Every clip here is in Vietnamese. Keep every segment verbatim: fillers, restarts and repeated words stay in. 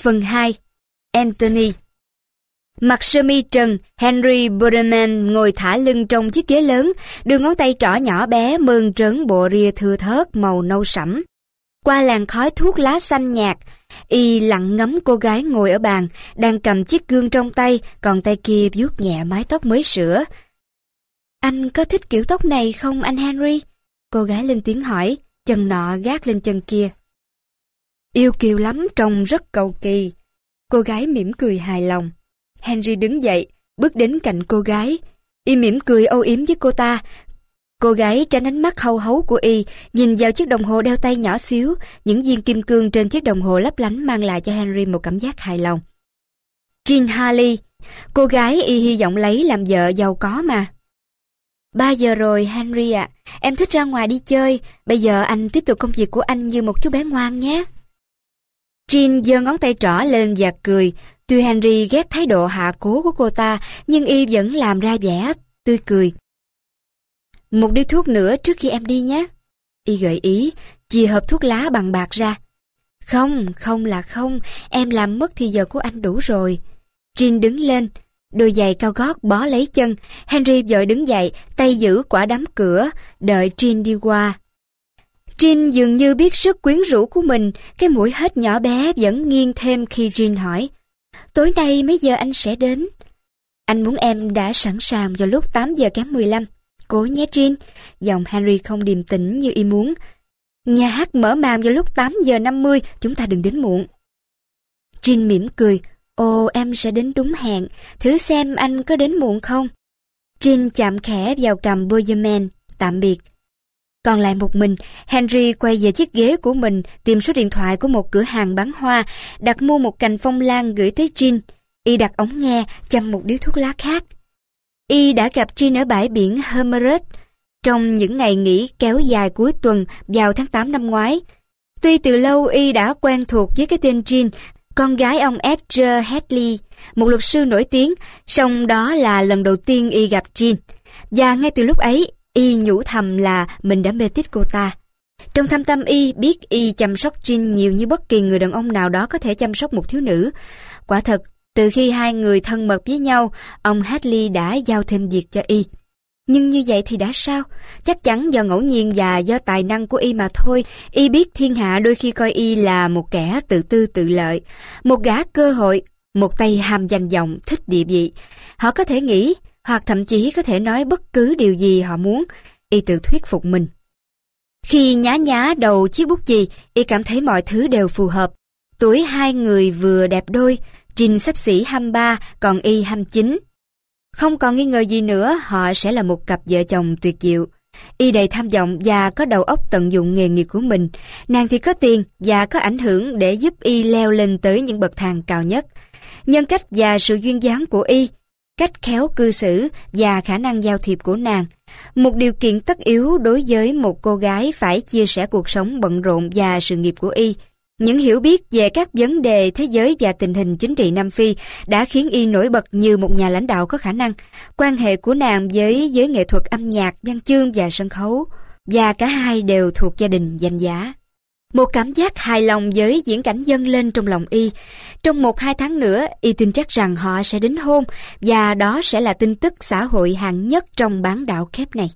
Phần hai. Anthony. Mặc sơ mi trần, Henry Boderman ngồi thả lưng trong chiếc ghế lớn, đưa ngón tay trỏ nhỏ bé mơn trớn bộ ria thưa thớt màu nâu sẫm. Qua làn khói thuốc lá xanh nhạt, y lặng ngắm cô gái ngồi ở bàn, đang cầm chiếc gương trong tay, còn tay kia vuốt nhẹ mái tóc mới sữa. Anh có thích kiểu tóc này không anh Henry? Cô gái lên tiếng hỏi, chân nọ gác lên chân kia. Yêu kiều lắm, trông rất cầu kỳ. Cô gái mỉm cười hài lòng. Henry đứng dậy, bước đến cạnh cô gái. Y mỉm cười âu yếm với cô ta. Cô gái tránh ánh mắt hau hấu của y, nhìn vào chiếc đồng hồ đeo tay nhỏ xíu, những viên kim cương trên chiếc đồng hồ lấp lánh mang lại cho Henry một cảm giác hài lòng. Jean Harley, cô gái y hy vọng lấy làm vợ giàu có mà. Ba giờ rồi Henry ạ, à. Em thích ra ngoài đi chơi, bây giờ anh tiếp tục công việc của anh như một chú bé ngoan nhé. Jean giơ ngón tay trỏ lên và cười. Tuy Henry ghét thái độ hạ cố của cô ta, nhưng y vẫn làm ra vẻ tươi cười. Một điếu thuốc nữa trước khi em đi nhé. Y gợi ý, chìa hộp thuốc lá bằng bạc ra. Không, không là không, em làm mất thì giờ của anh đủ rồi. Jean đứng lên, đôi giày cao gót bó lấy chân. Henry vội đứng dậy, tay giữ quả đám cửa, đợi Jean đi qua. Jean dường như biết sức quyến rũ của mình, cái mũi hết nhỏ bé vẫn nghiêng thêm khi Jean hỏi. Tối nay mấy giờ anh sẽ đến? Anh muốn em đã sẵn sàng vào lúc tám giờ kém mười lăm. Cố nhé Jean. Giọng Henry không điềm tĩnh như y muốn. Nhà hát mở màn vào lúc tám giờ năm mươi, chúng ta đừng đến muộn. Jean mỉm cười. Ồ, em sẽ đến đúng hẹn. Thử xem anh có đến muộn không? Jean chạm khẽ vào cằm Boderman. Tạm biệt. Còn lại một mình, Henry quay về chiếc ghế của mình, tìm số điện thoại của một cửa hàng bán hoa, đặt mua một cành phong lan gửi tới Jean. Y đặt ống nghe, châm một điếu thuốc lá khác. Y đã gặp Jean ở bãi biển Hermeret trong những ngày nghỉ kéo dài cuối tuần vào tháng tám năm ngoái. Tuy từ lâu Y đã quen thuộc với cái tên Jean, con gái ông Edgar Hadley, một luật sư nổi tiếng, song đó là lần đầu tiên Y gặp Jean. Và ngay từ lúc ấy, Y nhủ thầm là mình đã mê tít cô ta. Trong thâm tâm Y biết Y chăm sóc Jean nhiều như bất kỳ người đàn ông nào đó có thể chăm sóc một thiếu nữ. Quả thật, từ khi hai người thân mật với nhau, ông Hadley đã giao thêm việc cho Y. Nhưng như vậy thì đã sao? Chắc chắn do ngẫu nhiên và do tài năng của Y mà thôi. Y biết thiên hạ đôi khi coi Y là một kẻ tự tư tự lợi, một gã cơ hội, một tay ham danh vọng, thích địa vị. Họ có thể nghĩ, hoặc thậm chí có thể nói bất cứ điều gì họ muốn. Y tự thuyết phục mình. Khi nhá nhá đầu chiếc bút chì, Y cảm thấy mọi thứ đều phù hợp. Tuổi hai người vừa đẹp đôi, Jean xấp xỉ hai mươi ba, còn Y hai mươi chín. Không còn nghi ngờ gì nữa, họ sẽ là một cặp vợ chồng tuyệt diệu. Y đầy tham vọng và có đầu óc tận dụng nghề nghiệp của mình. Nàng thì có tiền và có ảnh hưởng để giúp Y leo lên tới những bậc thang cao nhất. Nhân cách và sự duyên dáng của Y, cách khéo cư xử và khả năng giao thiệp của nàng, một điều kiện tất yếu đối với một cô gái phải chia sẻ cuộc sống bận rộn và sự nghiệp của Y. Những hiểu biết về các vấn đề thế giới và tình hình chính trị Nam Phi đã khiến Y nổi bật như một nhà lãnh đạo có khả năng. Quan hệ của nàng với giới nghệ thuật âm nhạc, văn chương và sân khấu, và cả hai đều thuộc gia đình danh giá. Một cảm giác hài lòng với diễn cảnh dâng lên trong lòng Y. Trong một hai tháng nữa, Y tin chắc rằng họ sẽ đính hôn, và đó sẽ là tin tức xã hội hạng nhất trong bán đảo kép này.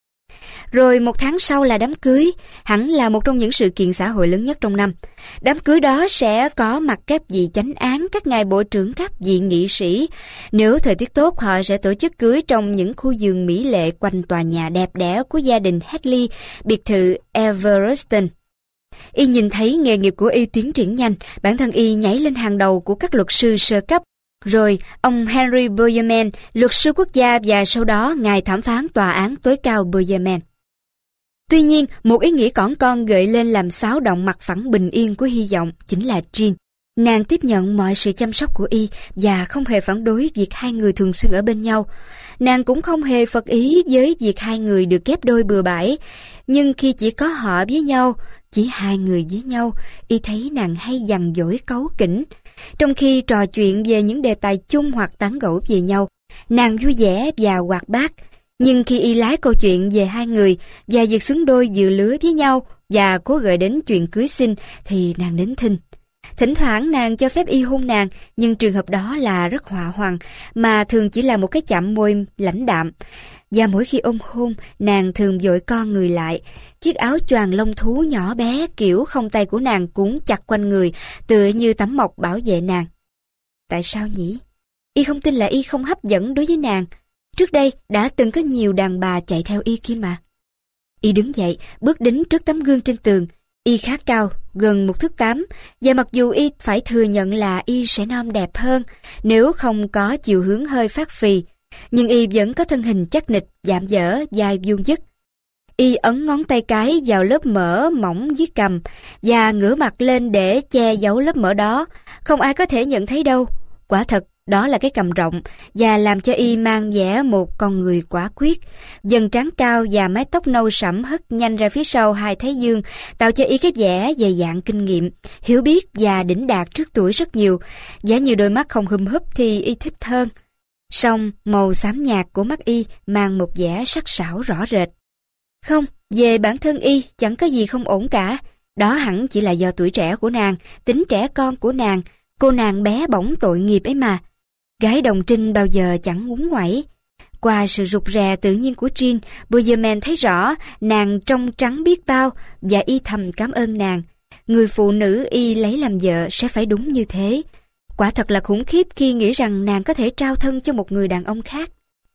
Rồi một tháng sau là đám cưới, hẳn là một trong những sự kiện xã hội lớn nhất trong năm. Đám cưới đó sẽ có mặt các vị chánh án, các ngài bộ trưởng, các vị nghị sĩ. Nếu thời tiết tốt, họ sẽ tổ chức cưới trong những khu vườn mỹ lệ quanh tòa nhà đẹp đẽ của gia đình Hadley, biệt thự Evereston. Y nhìn thấy nghề nghiệp của Y tiến triển nhanh, bản thân Y nhảy lên hàng đầu của các luật sư sơ cấp. Rồi, ông Henry Boderman, luật sư quốc gia, và sau đó ngài thẩm phán tòa án tối cao Boderman. Tuy nhiên, một ý nghĩ cỏn con gợi lên làm xáo động mặt phẳng bình yên của hy vọng chính là Jean. Nàng tiếp nhận mọi sự chăm sóc của Y và không hề phản đối việc hai người thường xuyên ở bên nhau. Nàng cũng không hề phật ý với việc hai người được ghép đôi bừa bãi. Nhưng khi chỉ có họ với nhau, chỉ hai người với nhau, Y thấy nàng hay dằn dỗi cáu kỉnh. Trong khi trò chuyện về những đề tài chung hoặc tán gẫu về nhau, nàng vui vẻ và hoạt bát. Nhưng khi Y lái câu chuyện về hai người và việc xứng đôi vừa lứa với nhau và cố gợi đến chuyện cưới xin thì nàng nín thinh. Thỉnh thoảng nàng cho phép y hôn nàng, nhưng trường hợp đó là rất họa hoằng, mà thường chỉ là một cái chạm môi lãnh đạm. Và mỗi khi ôm hôn, nàng thường vội co người lại. Chiếc áo choàng lông thú nhỏ bé kiểu không tay của nàng cuốn chặt quanh người, tựa như tấm mộc bảo vệ nàng. Tại sao nhỉ? Y không tin là y không hấp dẫn đối với nàng. Trước đây đã từng có nhiều đàn bà chạy theo y kia mà. Y đứng dậy, bước đến trước tấm gương trên tường. Y khá cao, gần một thước tám, và mặc dù y phải thừa nhận là y sẽ non đẹp hơn nếu không có chiều hướng hơi phát phì, nhưng y vẫn có thân hình chắc nịch, dạm dở, dài vuông vức. Y ấn ngón tay cái vào lớp mỡ mỏng dưới cằm và ngửa mặt lên để che giấu lớp mỡ đó. Không ai có thể nhận thấy đâu. Quả thật, đó là cái cằm rộng và làm cho y mang vẻ một con người quả quyết. Dần trán cao và mái tóc nâu sẫm hất nhanh ra phía sau hai thái dương, tạo cho y cái vẻ dày dạn kinh nghiệm, hiểu biết và đỉnh đạt trước tuổi rất nhiều. Giả như đôi mắt không hum húp thì y thích hơn. Song màu xám nhạt của mắt y mang một vẻ sắc sảo rõ rệt. Không, về bản thân y chẳng có gì không ổn cả. Đó hẳn chỉ là do tuổi trẻ của nàng, tính trẻ con của nàng, cô nàng bé bỏng tội nghiệp ấy mà. Gái đồng trinh bao giờ chẳng ngúng ngoẩy. Qua sự rụt rè tự nhiên của Jean, Bowerman thấy rõ nàng trong trắng biết bao và y thầm cảm ơn nàng. Người phụ nữ y lấy làm vợ sẽ phải đúng như thế. Quả thật là khủng khiếp khi nghĩ rằng nàng có thể trao thân cho một người đàn ông khác.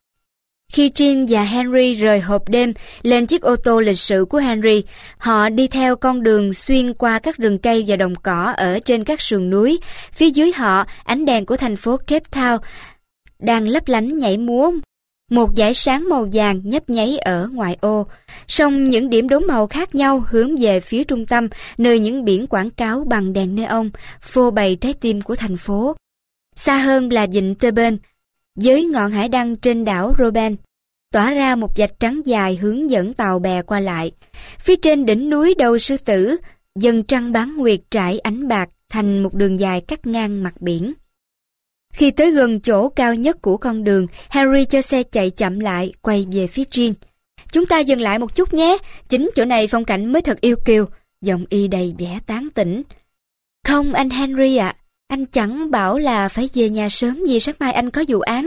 Khi Jean và Henry rời hộp đêm lên chiếc ô tô lịch sự của Henry, họ đi theo con đường xuyên qua các rừng cây và đồng cỏ ở trên các sườn núi. Phía dưới họ, ánh đèn của thành phố Cape Town đang lấp lánh nhảy múa. Một dải sáng màu vàng nhấp nháy ở ngoại ô. Song những điểm đốm màu khác nhau hướng về phía trung tâm, nơi những biển quảng cáo bằng đèn neon phô bày trái tim của thành phố. Xa hơn là vịnh Tebben, với ngọn hải đăng trên đảo Robben, tỏa ra một vạch trắng dài hướng dẫn tàu bè qua lại. Phía trên đỉnh núi đầu sư tử, dần trăng bán nguyệt trải ánh bạc thành một đường dài cắt ngang mặt biển. Khi tới gần chỗ cao nhất của con đường, Harry cho xe chạy chậm lại, quay về phía Jean. Chúng ta dừng lại một chút nhé, chính chỗ này phong cảnh mới thật yêu kiều. Giọng y đầy vẻ tán tỉnh. Không anh Henry ạ, à, anh chẳng bảo là phải về nhà sớm vì sáng mai anh có vụ án.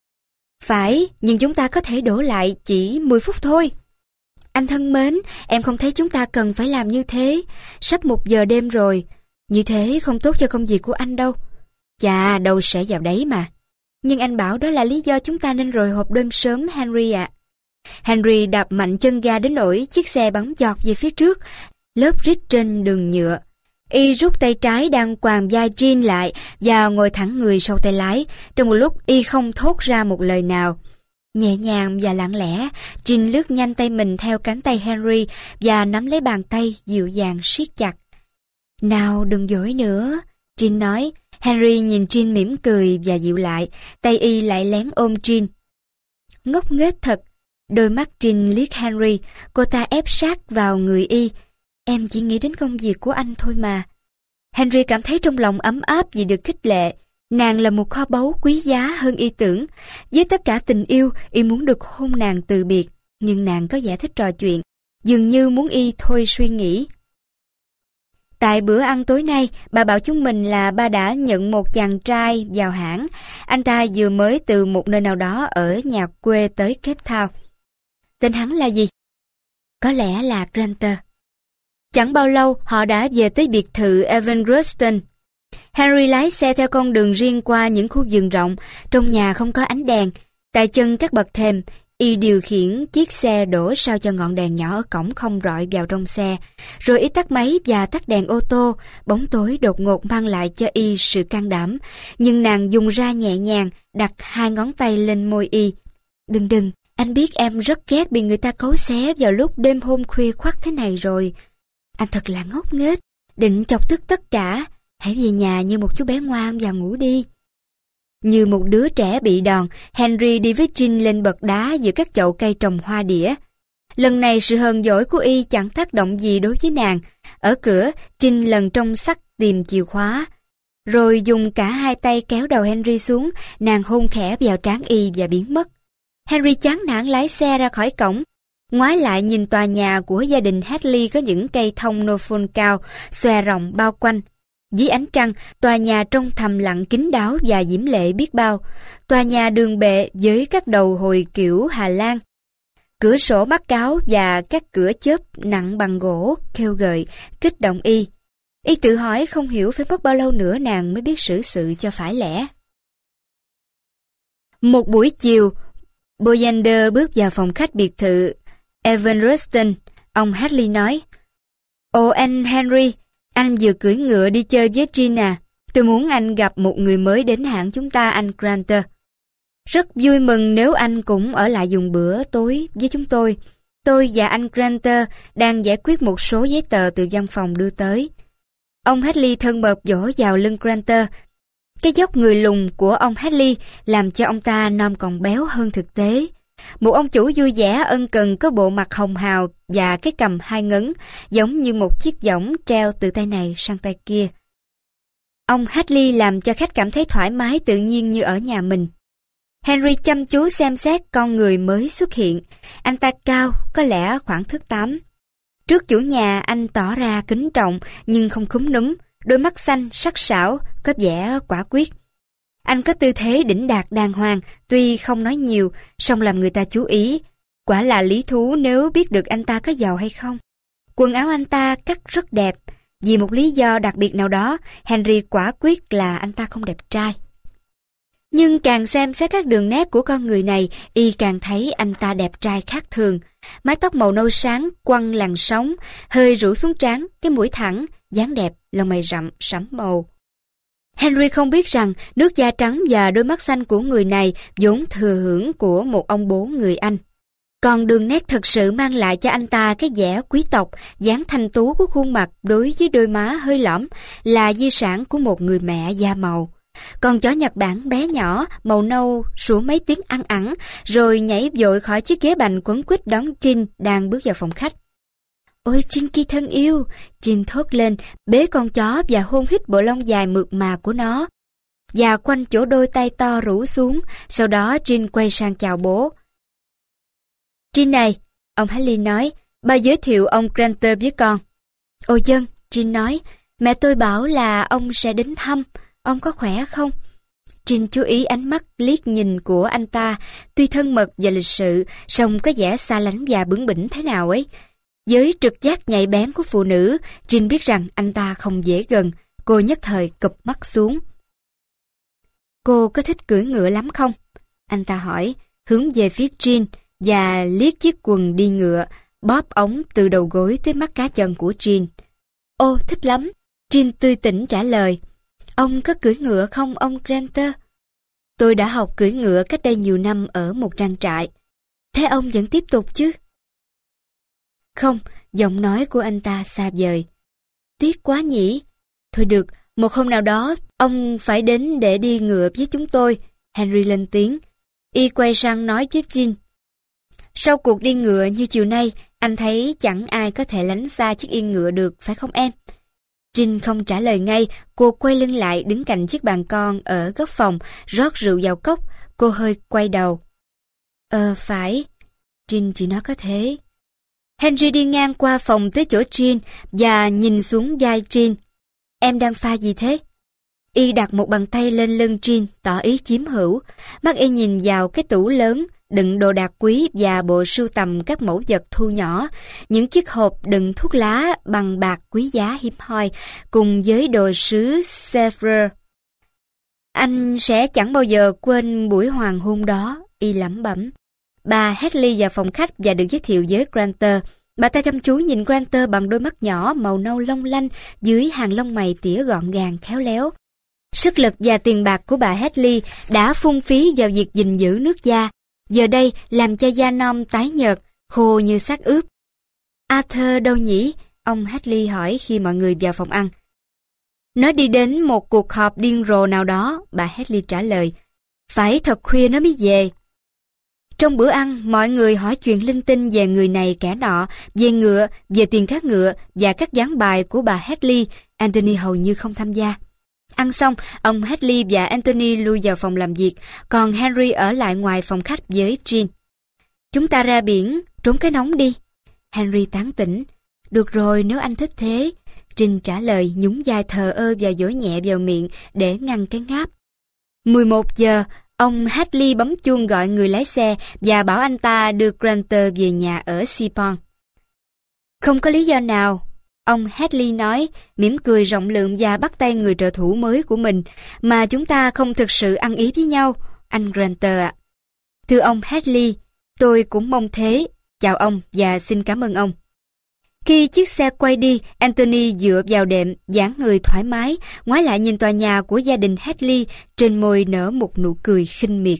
Phải, nhưng chúng ta có thể đổ lại chỉ mười phút thôi. Anh thân mến, em không thấy chúng ta cần phải làm như thế. Sắp một giờ đêm rồi, như thế không tốt cho công việc của anh đâu. Chà, đâu sẽ vào đấy mà. Nhưng anh bảo đó là lý do chúng ta nên rời hộp đêm sớm, Henry ạ. À. Henry đạp mạnh chân ga đến nỗi chiếc xe bắn giọt về phía trước, lớp rít trên đường nhựa. Y rút tay trái đang quàng vai Jean lại và ngồi thẳng người sau tay lái. Trong một lúc y không thốt ra một lời nào. Nhẹ nhàng và lặng lẽ, Jean lướt nhanh tay mình theo cánh tay Henry và nắm lấy bàn tay dịu dàng siết chặt. Nào đừng dối nữa, Jean nói. Henry nhìn Jean mỉm cười và dịu lại, tay y lại lén ôm Jean. Ngốc nghếch thật. Đôi mắt Jean liếc Henry, cô ta ép sát vào người y. Em chỉ nghĩ đến công việc của anh thôi mà. Henry cảm thấy trong lòng ấm áp vì được khích lệ. Nàng là một kho báu quý giá hơn y tưởng. Với tất cả tình yêu, y muốn được hôn nàng từ biệt. Nhưng nàng có vẻ thích trò chuyện, dường như muốn y thôi suy nghĩ. Tại bữa ăn tối nay, bà bảo chúng mình là ba đã nhận một chàng trai vào hãng. Anh ta vừa mới từ một nơi nào đó ở nhà quê tới Cape Town. Tên hắn là gì? Có lẽ là Granter. Chẳng bao lâu họ đã về tới biệt thự Evangroston. Henry lái xe theo con đường riêng qua những khu vườn rộng. Trong nhà không có ánh đèn. Tại chân các bậc thềm, y điều khiển chiếc xe đổ sao cho ngọn đèn nhỏ ở cổng không rọi vào trong xe. Rồi y tắt máy và tắt đèn ô tô. Bóng tối đột ngột mang lại cho y sự can đảm. Nhưng nàng dùng ra nhẹ nhàng, đặt hai ngón tay lên môi y. Đừng đừng, anh biết em rất ghét bị người ta cấu xé vào lúc đêm hôm khuya khoắt thế này rồi. Anh thật là ngốc nghếch, định chọc tức tất cả. Hãy về nhà như một chú bé ngoan và ngủ đi. Như một đứa trẻ bị đòn, Henry đi với Jean lên bậc đá giữa các chậu cây trồng hoa đĩa. Lần này sự hờn dỗi của y chẳng tác động gì đối với nàng. Ở cửa, Jean lần trong sắt tìm chìa khóa. Rồi dùng cả hai tay kéo đầu Henry xuống, nàng hôn khẽ vào trán y và biến mất. Henry chán nản lái xe ra khỏi cổng. Ngoái lại nhìn tòa nhà của gia đình Hadley có những cây thông nô phôn cao, xòe rộng bao quanh. Dưới ánh trăng, tòa nhà trông thầm lặng kín đáo và diễm lệ biết bao. Tòa nhà đường bệ với các đầu hồi kiểu Hà Lan. Cửa sổ mắt cáo và các cửa chớp nặng bằng gỗ, khêu gợi, kích động y. Y tự hỏi không hiểu phải mất bao lâu nữa nàng mới biết xử sự cho phải lẽ. Một buổi chiều, Boyander bước vào phòng khách biệt thự Evan Ruston. Ông Hadley nói, "Ồ anh Henry, anh vừa cưỡi ngựa đi chơi với Jean à. Tôi muốn anh gặp một người mới đến hãng chúng ta, anh Granter. Rất vui mừng nếu anh cũng ở lại dùng bữa tối với chúng tôi. Tôi và anh Granter đang giải quyết một số giấy tờ từ văn phòng đưa tới." Ông Hadley thân mật vỗ vào lưng Granter. Cái dốc người lùn của ông Hadley làm cho ông ta nom còn béo hơn thực tế. Một ông chủ vui vẻ ân cần có bộ mặt hồng hào và cái cằm hai ngấn, giống như một chiếc võng treo từ tay này sang tay kia. Ông Hadley làm cho khách cảm thấy thoải mái tự nhiên như ở nhà mình. Henry chăm chú xem xét con người mới xuất hiện. Anh ta cao, có lẽ khoảng thước tám. Trước chủ nhà anh tỏ ra kính trọng nhưng không cúm núm, đôi mắt xanh sắc sảo, có vẻ quả quyết. Anh có tư thế đỉnh đạt đàng hoàng, tuy không nói nhiều, song làm người ta chú ý. Quả là lý thú nếu biết được anh ta có giàu hay không. Quần áo anh ta cắt rất đẹp. Vì một lý do đặc biệt nào đó, Henry quả quyết là anh ta không đẹp trai. Nhưng càng xem xét các đường nét của con người này, y càng thấy anh ta đẹp trai khác thường. Mái tóc màu nâu sáng, quăn làn sóng, hơi rủ xuống trán, cái mũi thẳng, dáng đẹp, lông mày rậm, sẫm màu. Henry không biết rằng nước da trắng và đôi mắt xanh của người này vốn thừa hưởng của một ông bố người Anh. Còn đường nét thật sự mang lại cho anh ta cái vẻ quý tộc, dáng thanh tú của khuôn mặt đối với đôi má hơi lõm là di sản của một người mẹ da màu. Con chó Nhật Bản bé nhỏ, màu nâu, sủa mấy tiếng ăn ẳng, rồi nhảy vội khỏi chiếc ghế bành quấn quýt đón Jean đang bước vào phòng khách. "Ôi Jinky thân yêu!" Jean thốt lên, bế con chó và hôn hít bộ lông dài mượt mà của nó. Và quanh chỗ đôi tay to rũ xuống, sau đó Jean quay sang chào bố. "Jean này," ông Hadley nói, "bà giới thiệu ông Granter với con." "Ồ dân," Jean nói, "mẹ tôi bảo là ông sẽ đến thăm. Ông có khỏe không?" Jean chú ý ánh mắt liếc nhìn của anh ta, tuy thân mật và lịch sự, song có vẻ xa lánh và bướng bỉnh thế nào ấy. Với trực giác nhạy bén của phụ nữ, Jean biết rằng anh ta không dễ gần. Cô nhất thời cụp mắt xuống. "Cô có thích cưỡi ngựa lắm không?" anh ta hỏi, hướng về phía Jean và liếc chiếc quần đi ngựa, bóp ống từ đầu gối tới mắt cá chân của Jean. "Ô, thích lắm," Jean tươi tỉnh trả lời. "Ông có cưỡi ngựa không, ông Granter?" "Tôi đã học cưỡi ngựa cách đây nhiều năm ở một trang trại." "Thế ông vẫn tiếp tục chứ?" "Không," giọng nói của anh ta xa vời. "Tiếc quá nhỉ. Thôi được, một hôm nào đó ông phải đến để đi ngựa với chúng tôi." Henry lên tiếng. Y quay sang nói với Jean. "Sau cuộc đi ngựa như chiều nay, anh thấy chẳng ai có thể lánh xa chiếc yên ngựa được, phải không em?" Jean không trả lời ngay, cô quay lưng lại đứng cạnh chiếc bàn con ở góc phòng, rót rượu vào cốc. Cô hơi quay đầu. "Ờ, phải." Jean chỉ nói có thế. Henry đi ngang qua phòng tới chỗ Jean và nhìn xuống vai Jean. "Em đang pha gì thế?" Y đặt một bàn tay lên lưng Jean, tỏ ý chiếm hữu. Mắt y nhìn vào cái tủ lớn, đựng đồ đạc quý và bộ sưu tầm các mẫu vật thu nhỏ, những chiếc hộp đựng thuốc lá bằng bạc quý giá hiếm hoi, cùng với đồ sứ Sèvres. "Anh sẽ chẳng bao giờ quên buổi hoàng hôn đó," y lẩm bẩm. Bà Hadley vào phòng khách và được giới thiệu với Granter. Bà ta chăm chú nhìn Granter bằng đôi mắt nhỏ màu nâu long lanh dưới hàng lông mày tỉa gọn gàng khéo léo. Sức lực và tiền bạc của bà Hadley đã phung phí vào việc gìn giữ nước da, giờ đây làm cho da non tái nhợt, khô như xác ướp. "Arthur đâu nhỉ?" ông Hadley hỏi khi mọi người vào phòng ăn. "Nó đi đến một cuộc họp điên rồ nào đó," bà Hadley trả lời. "Phải thật khuya nó mới về." Trong bữa ăn, mọi người hỏi chuyện linh tinh về người này kẻ nọ, về ngựa, về tiền cát ngựa và các ván bài của bà Hadley. Anthony hầu như không tham gia. Ăn xong, ông Hadley và Anthony lui vào phòng làm việc, còn Henry ở lại ngoài phòng khách với Jean. "Chúng ta ra biển, trốn cái nóng đi." Henry tán tỉnh. "Được rồi, nếu anh thích thế." Trinh trả lời, nhún vai thờ ơ và dỗ nhẹ vào miệng để ngăn cái ngáp. mười một giờ, ông Hadley bấm chuông gọi người lái xe và bảo anh ta đưa Granter về nhà ở Seaborn. Không có lý do nào, ông Hadley nói, mỉm cười rộng lượng và bắt tay người trợ thủ mới của mình, mà chúng ta không thực sự ăn ý với nhau, anh Granter ạ. Thưa ông Hadley, tôi cũng mong thế. Chào ông và xin cảm ơn ông. Khi chiếc xe quay đi, Anthony dựa vào đệm, dáng người thoải mái, ngoái lại nhìn tòa nhà của gia đình Hadley, trên môi nở một nụ cười khinh miệt.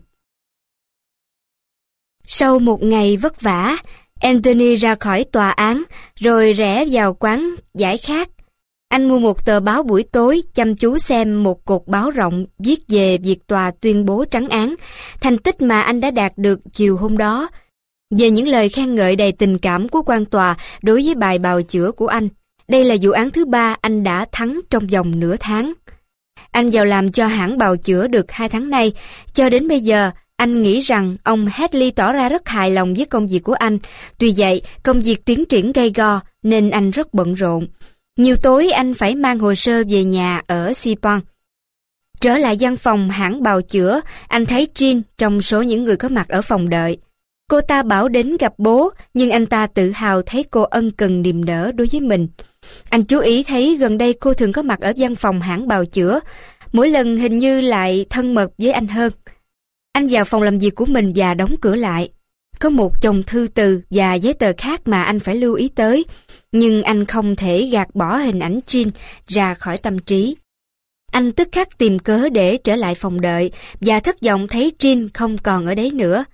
Sau một ngày vất vả, Anthony ra khỏi tòa án, rồi rẽ vào quán giải khát. Anh mua một tờ báo buổi tối, chăm chú xem một cột báo rộng viết về việc tòa tuyên bố trắng án, thành tích mà anh đã đạt được chiều hôm đó, về những lời khen ngợi đầy tình cảm của quan tòa đối với bài bào chữa của anh. Đây là vụ án thứ ba anh đã thắng trong vòng nửa tháng. Anh vào làm cho hãng bào chữa được hai tháng nay. Cho đến bây giờ, anh nghĩ rằng ông Hadley tỏ ra rất hài lòng với công việc của anh. Tuy vậy, công việc tiến triển gay go nên anh rất bận rộn. Nhiều tối anh phải mang hồ sơ về nhà ở Seaborn. Trở lại văn phòng hãng bào chữa, anh thấy Jean trong số những người có mặt ở phòng đợi. Cô ta bảo đến gặp bố, nhưng anh ta tự hào thấy cô ân cần niềm nở đối với mình. Anh chú ý thấy gần đây cô thường có mặt ở văn phòng hãng bào chữa, mỗi lần hình như lại thân mật với anh hơn. Anh vào phòng làm việc của mình và đóng cửa lại. Có một chồng thư từ và giấy tờ khác mà anh phải lưu ý tới, nhưng anh không thể gạt bỏ hình ảnh Jean ra khỏi tâm trí. Anh tức khắc tìm cớ để trở lại phòng đợi và thất vọng thấy Jean không còn ở đấy nữa.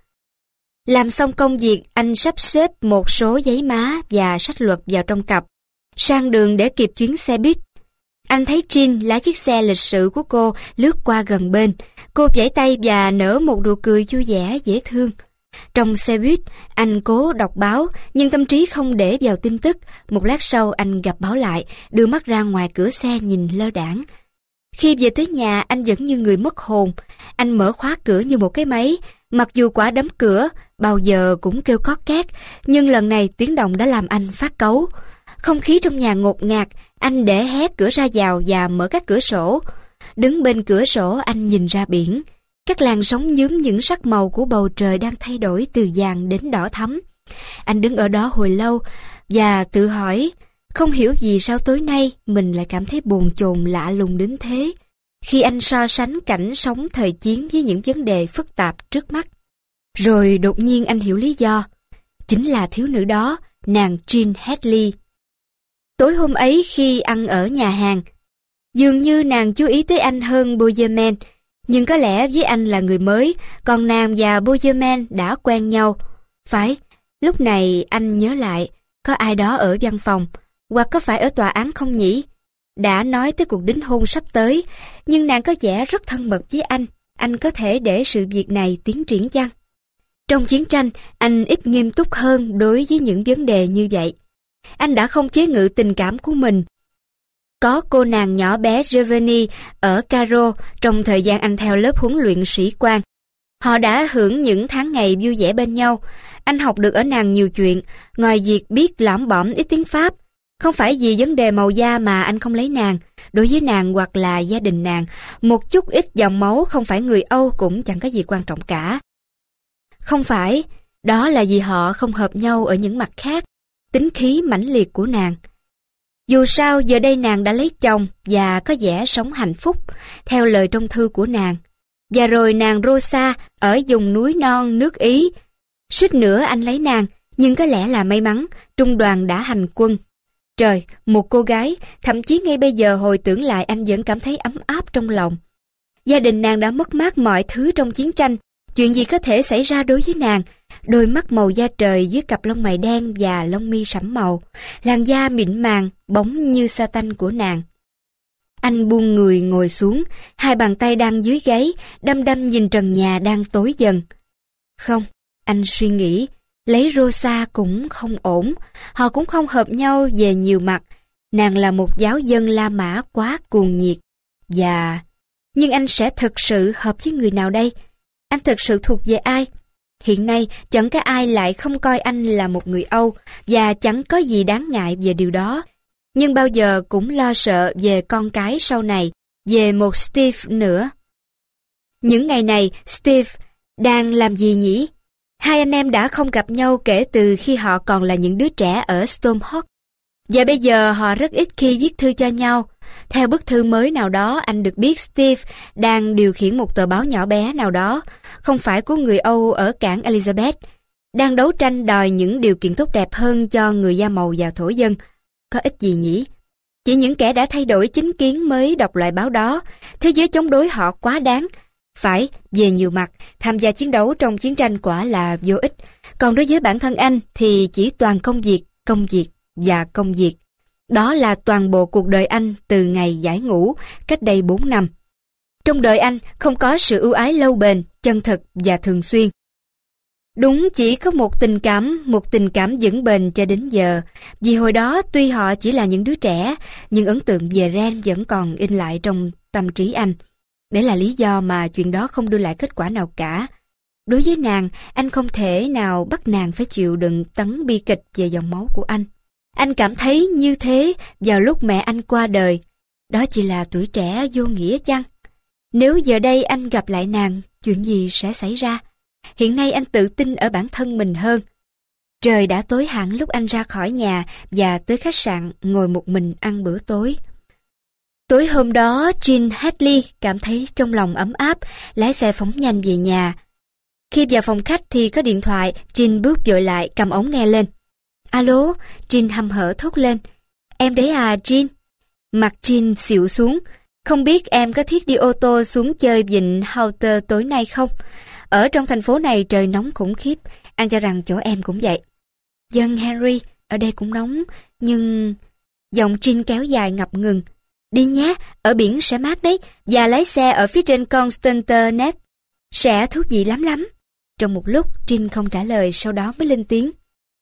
Làm xong công việc, anh sắp xếp một số giấy má và sách luật vào trong cặp, sang đường để kịp chuyến xe buýt. Anh thấy Jean lái chiếc xe lịch sự của cô lướt qua gần bên. Cô vẫy tay và nở một nụ cười vui vẻ dễ thương. Trong xe buýt, anh cố đọc báo, nhưng tâm trí không để vào tin tức. Một lát sau anh gặp báo lại, đưa mắt ra ngoài cửa xe nhìn lơ đãng. Khi về tới nhà, anh vẫn như người mất hồn. Anh mở khóa cửa như một cái máy. Mặc dù quả đấm cửa bao giờ cũng kêu cót két, nhưng lần này tiếng động đã làm anh phát cáu. Không khí trong nhà ngột ngạt, anh để hé cửa ra vào và mở các cửa sổ. Đứng bên cửa sổ, anh nhìn ra biển. Các làn sóng nhuốm những sắc màu của bầu trời đang thay đổi từ vàng đến đỏ thắm. Anh đứng ở đó hồi lâu và tự hỏi, không hiểu vì sao tối nay mình lại cảm thấy bồn chồn lạ lùng đến thế, khi anh so sánh cảnh sống thời chiến với những vấn đề phức tạp trước mắt. Rồi đột nhiên anh hiểu lý do. Chính là thiếu nữ đó, nàng Jean Hadley. Tối hôm ấy khi ăn ở nhà hàng, dường như nàng chú ý tới anh hơn Bozeman, nhưng có lẽ với anh là người mới, còn nàng và Bozeman đã quen nhau. Phải, lúc này anh nhớ lại, có ai đó ở văn phòng, hoặc có phải ở tòa án không nhỉ? Đã nói tới cuộc đính hôn sắp tới, nhưng nàng có vẻ rất thân mật với anh. Anh có thể để sự việc này tiến triển chăng? Trong chiến tranh, anh ít nghiêm túc hơn đối với những vấn đề như vậy. Anh đã không chế ngự tình cảm của mình. Có cô nàng nhỏ bé Giovanni ở Cairo trong thời gian anh theo lớp huấn luyện sĩ quan. Họ đã hưởng những tháng ngày vui vẻ bên nhau. Anh học được ở nàng nhiều chuyện, ngoài việc biết lõm bõm ít tiếng Pháp. Không phải vì vấn đề màu da mà anh không lấy nàng. Đối với nàng hoặc là gia đình nàng, một chút ít dòng máu không phải người Âu cũng chẳng có gì quan trọng cả. Không phải, đó là vì họ không hợp nhau ở những mặt khác, tính khí mãnh liệt của nàng. Dù sao giờ đây nàng đã lấy chồng và có vẻ sống hạnh phúc, theo lời trong thư của nàng. Và rồi nàng Rosa ở vùng núi non nước Ý. Suýt nữa anh lấy nàng, nhưng có lẽ là may mắn, trung đoàn đã hành quân. Trời, một cô gái, thậm chí ngay bây giờ hồi tưởng lại anh vẫn cảm thấy ấm áp trong lòng. Gia đình nàng đã mất mát mọi thứ trong chiến tranh. Chuyện gì có thể xảy ra đối với nàng? Đôi mắt màu da trời với cặp lông mày đen và lông mi sẫm màu, làn da mịn màng, bóng như sa tanh của nàng. Anh buông người ngồi xuống, hai bàn tay đang dưới gáy, đăm đăm nhìn trần nhà đang tối dần. Không, anh suy nghĩ, lấy Rosa cũng không ổn, họ cũng không hợp nhau về nhiều mặt. Nàng là một giáo dân La Mã quá cuồng nhiệt. Và... Nhưng anh sẽ thực sự hợp với người nào đây? Anh thực sự thuộc về ai? Hiện nay chẳng có ai lại không coi anh là một người Âu, và chẳng có gì đáng ngại về điều đó. nhưng bao giờ cũng lo sợ về con cái sau này, về một Steve nữa. Những ngày này, Steve đang làm gì nhỉ? Hai anh em đã không gặp nhau kể từ khi họ còn là những đứa trẻ ở Stormhawk. Và bây giờ họ rất ít khi viết thư cho nhau. Theo bức thư mới nào đó, anh được biết Steve đang điều khiển một tờ báo nhỏ bé nào đó, không phải của người Âu ở cảng Elizabeth, đang đấu tranh đòi những điều kiện tốt đẹp hơn cho người da màu và thổ dân. Có ích gì nhỉ? Chỉ những kẻ đã thay đổi chính kiến mới đọc loại báo đó. Thế giới chống đối họ quá đáng. Phải, về nhiều mặt, tham gia chiến đấu trong chiến tranh quả là vô ích. Còn đối với bản thân anh thì chỉ toàn công việc, công việc và công việc. Đó là toàn bộ cuộc đời anh từ ngày giải ngũ, cách đây bốn năm. Trong đời anh không có sự ưu ái lâu bền, chân thực và thường xuyên. Đúng chỉ có một tình cảm, một tình cảm vững bền cho đến giờ. Vì hồi đó tuy họ chỉ là những đứa trẻ, nhưng ấn tượng về Ren vẫn còn in lại trong tâm trí anh. Đấy là lý do mà chuyện đó không đưa lại kết quả nào cả. Đối với nàng, anh không thể nào bắt nàng phải chịu đựng tấn bi kịch về dòng máu của anh. Anh cảm thấy như thế vào lúc mẹ anh qua đời. Đó chỉ là tuổi trẻ vô nghĩa chăng? Nếu giờ đây anh gặp lại nàng, chuyện gì sẽ xảy ra? Hiện nay anh tự tin ở bản thân mình hơn. Trời đã tối hẳn lúc anh ra khỏi nhà và tới khách sạn ngồi một mình ăn bữa tối. Tối hôm đó, Jean Hadley cảm thấy trong lòng ấm áp, lái xe phóng nhanh về nhà. Khi vào phòng khách thì có điện thoại, Jean bước vội lại cầm ống nghe lên. Alo, Jean hăm hở thốt lên. Em đấy à, Jean? Mặt Jean xịu xuống. Không biết em có thiết đi ô tô xuống chơi vịnh Houter tối nay không? Ở trong thành phố này trời nóng khủng khiếp, anh cho rằng chỗ em cũng vậy. Dân Henry, ở đây cũng nóng, nhưng... Giọng Jean kéo dài ngập ngừng. Đi nhé, ở biển sẽ mát đấy, và lái xe ở phía trên Constanter Net. Sẽ thú vị lắm lắm. Trong một lúc, Jean không trả lời, sau đó mới lên tiếng.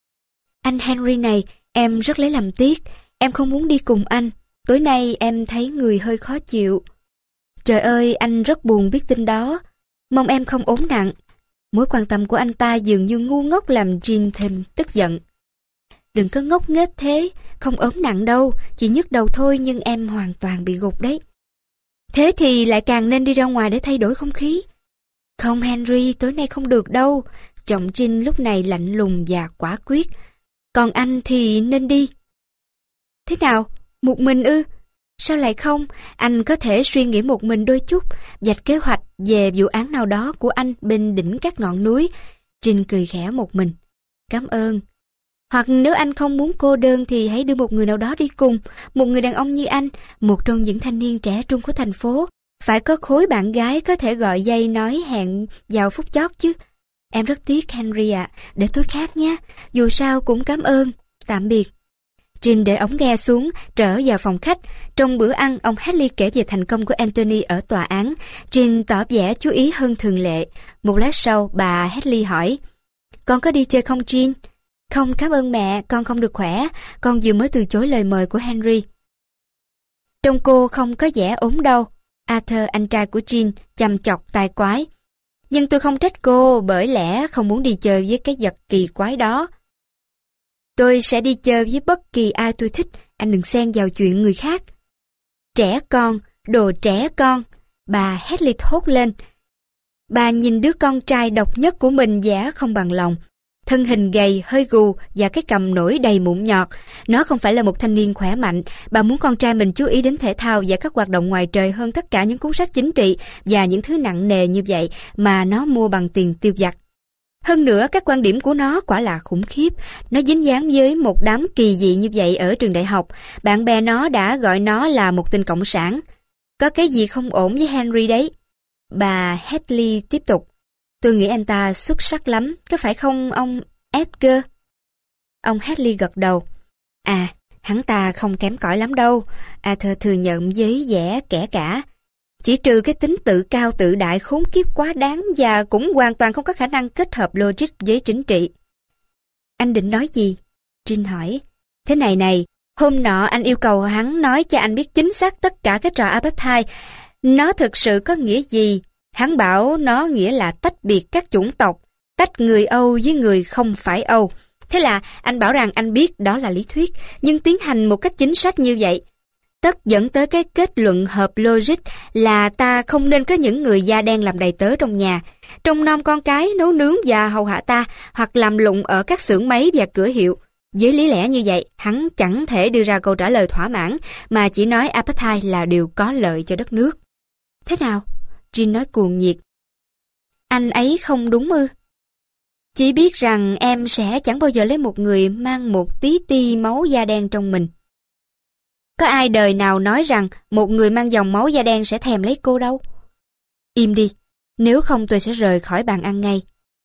Anh Henry này, em rất lấy làm tiếc, em không muốn đi cùng anh. Tối nay em thấy người hơi khó chịu. Trời ơi, anh rất buồn biết tin đó. Mong em không ốm nặng. Mối quan tâm của anh ta dường như ngu ngốc làm Jean thêm tức giận. Đừng có ngốc nghếch thế, không ốm nặng đâu, chỉ nhức đầu thôi nhưng em hoàn toàn bị gục đấy. Thế thì lại càng nên đi ra ngoài để thay đổi không khí. Không Henry, tối nay không được đâu. Giọng Jean lúc này lạnh lùng và quả quyết. Còn anh thì nên đi. Thế nào? Một mình ư? Sao lại không? Anh có thể suy nghĩ một mình đôi chút, vạch kế hoạch về vụ án nào đó của anh bên đỉnh các ngọn núi. Jean cười khẽ một mình. Cảm ơn. Hoặc nếu anh không muốn cô đơn thì hãy đưa một người nào đó đi cùng, một người đàn ông như anh, một trong những thanh niên trẻ trung của thành phố. Phải có khối bạn gái có thể gọi dây nói hẹn vào phút chót chứ. Em rất tiếc Henry ạ, à. Để tối khác nhé. Dù sao cũng cảm ơn. Tạm biệt. Jean để ống nghe xuống, trở vào phòng khách. Trong bữa ăn, ông Hadley kể về thành công của Anthony ở tòa án. Jean tỏ vẻ chú ý hơn thường lệ. Một lát sau, bà Hadley hỏi, con có đi chơi không Jean? Không cảm ơn mẹ, con không được khỏe. Con vừa mới từ chối lời mời của Henry. Trông cô không có vẻ ốm đâu. Arthur, anh trai của Jean, chăm chọc tai quái. Nhưng tôi không trách cô bởi lẽ không muốn đi chơi với cái vật kỳ quái đó. Tôi sẽ đi chơi với bất kỳ ai tôi thích, anh đừng xen vào chuyện người khác. Trẻ con, đồ trẻ con, bà Hadley thốt lên. Bà nhìn đứa con trai độc nhất của mình vẻ không bằng lòng. Thân hình gầy, hơi gù và cái cằm nổi đầy mụn nhọt. Nó không phải là một thanh niên khỏe mạnh. Bà muốn con trai mình chú ý đến thể thao và các hoạt động ngoài trời hơn tất cả những cuốn sách chính trị và những thứ nặng nề như vậy mà nó mua bằng tiền tiêu vặt. Hơn nữa, các quan điểm của nó quả là khủng khiếp. Nó dính dáng với một đám kỳ dị như vậy ở trường đại học. Bạn bè nó đã gọi nó là một tên cộng sản. Có cái gì không ổn với Henry đấy. Bà Hadley tiếp tục. Tôi nghĩ anh ta xuất sắc lắm, có phải không ông Edgar? Ông Hadley gật đầu. À, hắn ta không kém cỏi lắm đâu. Arthur thừa nhận với vẻ kẻ cả. Chỉ trừ cái tính tự cao tự đại khốn kiếp quá đáng và cũng hoàn toàn không có khả năng kết hợp logic với chính trị. Anh định nói gì? Jean hỏi. Thế này này, hôm nọ anh yêu cầu hắn nói cho anh biết chính xác tất cả cái trò apartheid. Nó thực sự có nghĩa gì? Hắn bảo nó nghĩa là tách biệt các chủng tộc, tách người Âu với người không phải Âu, Thế là anh bảo rằng anh biết đó là lý thuyết, nhưng tiến hành một cách chính xác như vậy, tất dẫn tới cái kết luận hợp logic là ta không nên có những người da đen làm đầy tớ trong nhà, trông nom con cái, nấu nướng và hầu hạ ta, hoặc làm lụng ở các xưởng máy và cửa hiệu. Với lý lẽ như vậy, hắn chẳng thể đưa ra câu trả lời thỏa mãn, mà chỉ nói apartheid là điều có lợi cho đất nước. Thế nào? Jean nói cuồng nhiệt. Anh ấy không đúng ư? Chỉ biết rằng em sẽ chẳng bao giờ lấy một người mang một tí ti máu da đen trong mình. Có ai đời nào nói rằng một người mang dòng máu da đen sẽ thèm lấy cô đâu? Im đi, nếu không tôi sẽ rời khỏi bàn ăn ngay.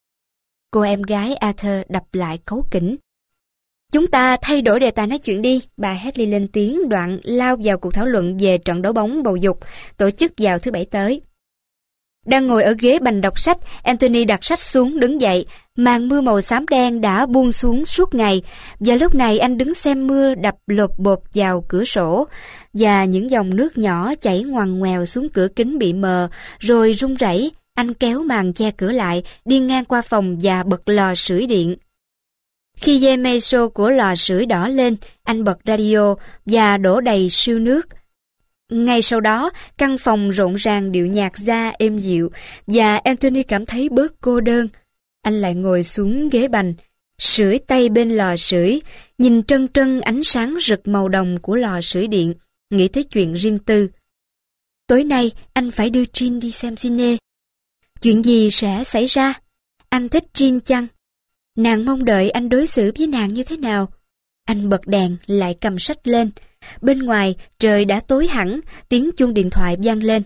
Cô em gái Arthur đập lại cáu kỉnh. Chúng ta thay đổi đề tài nói chuyện đi, bà Hedley lên tiếng, đoạn lao vào cuộc thảo luận về trận đấu bóng bầu dục tổ chức vào thứ Bảy tới. Đang ngồi ở ghế bành đọc sách, Anthony đặt sách xuống đứng dậy. Màn mưa màu xám đen đã buông xuống suốt ngày, và lúc này anh đứng xem mưa đập lột bột vào cửa sổ, và những dòng nước nhỏ chảy ngoằn ngoèo xuống cửa kính bị mờ, rồi rung rẩy. Anh kéo màn che cửa lại, đi ngang qua phòng và bật lò sưởi điện. Khi dây meso của lò sưởi đỏ lên, anh bật radio và đổ đầy siêu nước. Ngay sau đó, căn phòng rộn ràng điệu nhạc jazz êm dịu, và Anthony cảm thấy bớt cô đơn. Anh lại ngồi xuống ghế bành, sưởi tay bên lò sưởi, nhìn trân trân ánh sáng rực màu đồng của lò sưởi điện, nghĩ tới chuyện riêng tư. Tối nay, anh phải đưa Jean đi xem cine. Chuyện gì sẽ xảy ra? Anh thích Jean chăng? Nàng mong đợi anh đối xử với nàng như thế nào? Anh bật đèn, lại cầm sách lên. Bên ngoài, trời đã tối hẳn, tiếng chuông điện thoại vang lên.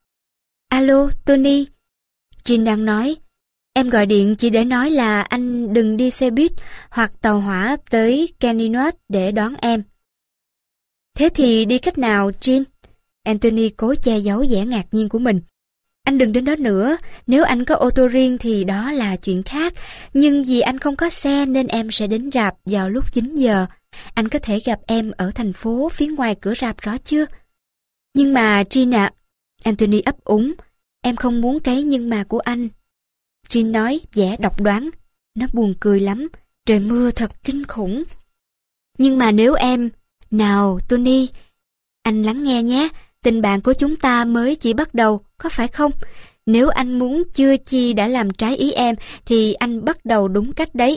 Alo, Tony. Jean đang nói. Em gọi điện chỉ để nói là anh đừng đi xe buýt hoặc tàu hỏa tới Kenilworth để đón em. Thế thì đi cách nào, Jean? Anthony cố che giấu vẻ ngạc nhiên của mình. Anh đừng đến đó nữa, nếu anh có ô tô riêng thì đó là chuyện khác, nhưng vì anh không có xe nên em sẽ đến rạp vào lúc chín giờ. Anh có thể gặp em ở thành phố phía ngoài cửa rạp rõ chưa? Nhưng mà Jean ạ, Anthony ấp úng, em không muốn cái nhưng mà của anh. Jean nói vẻ độc đoán, nó buồn cười lắm, trời mưa thật kinh khủng. Nhưng mà nếu em... Nào, Tony, anh lắng nghe nhé, tình bạn của chúng ta mới chỉ bắt đầu, có phải không? Nếu anh muốn chưa chi đã làm trái ý em, thì anh bắt đầu đúng cách đấy.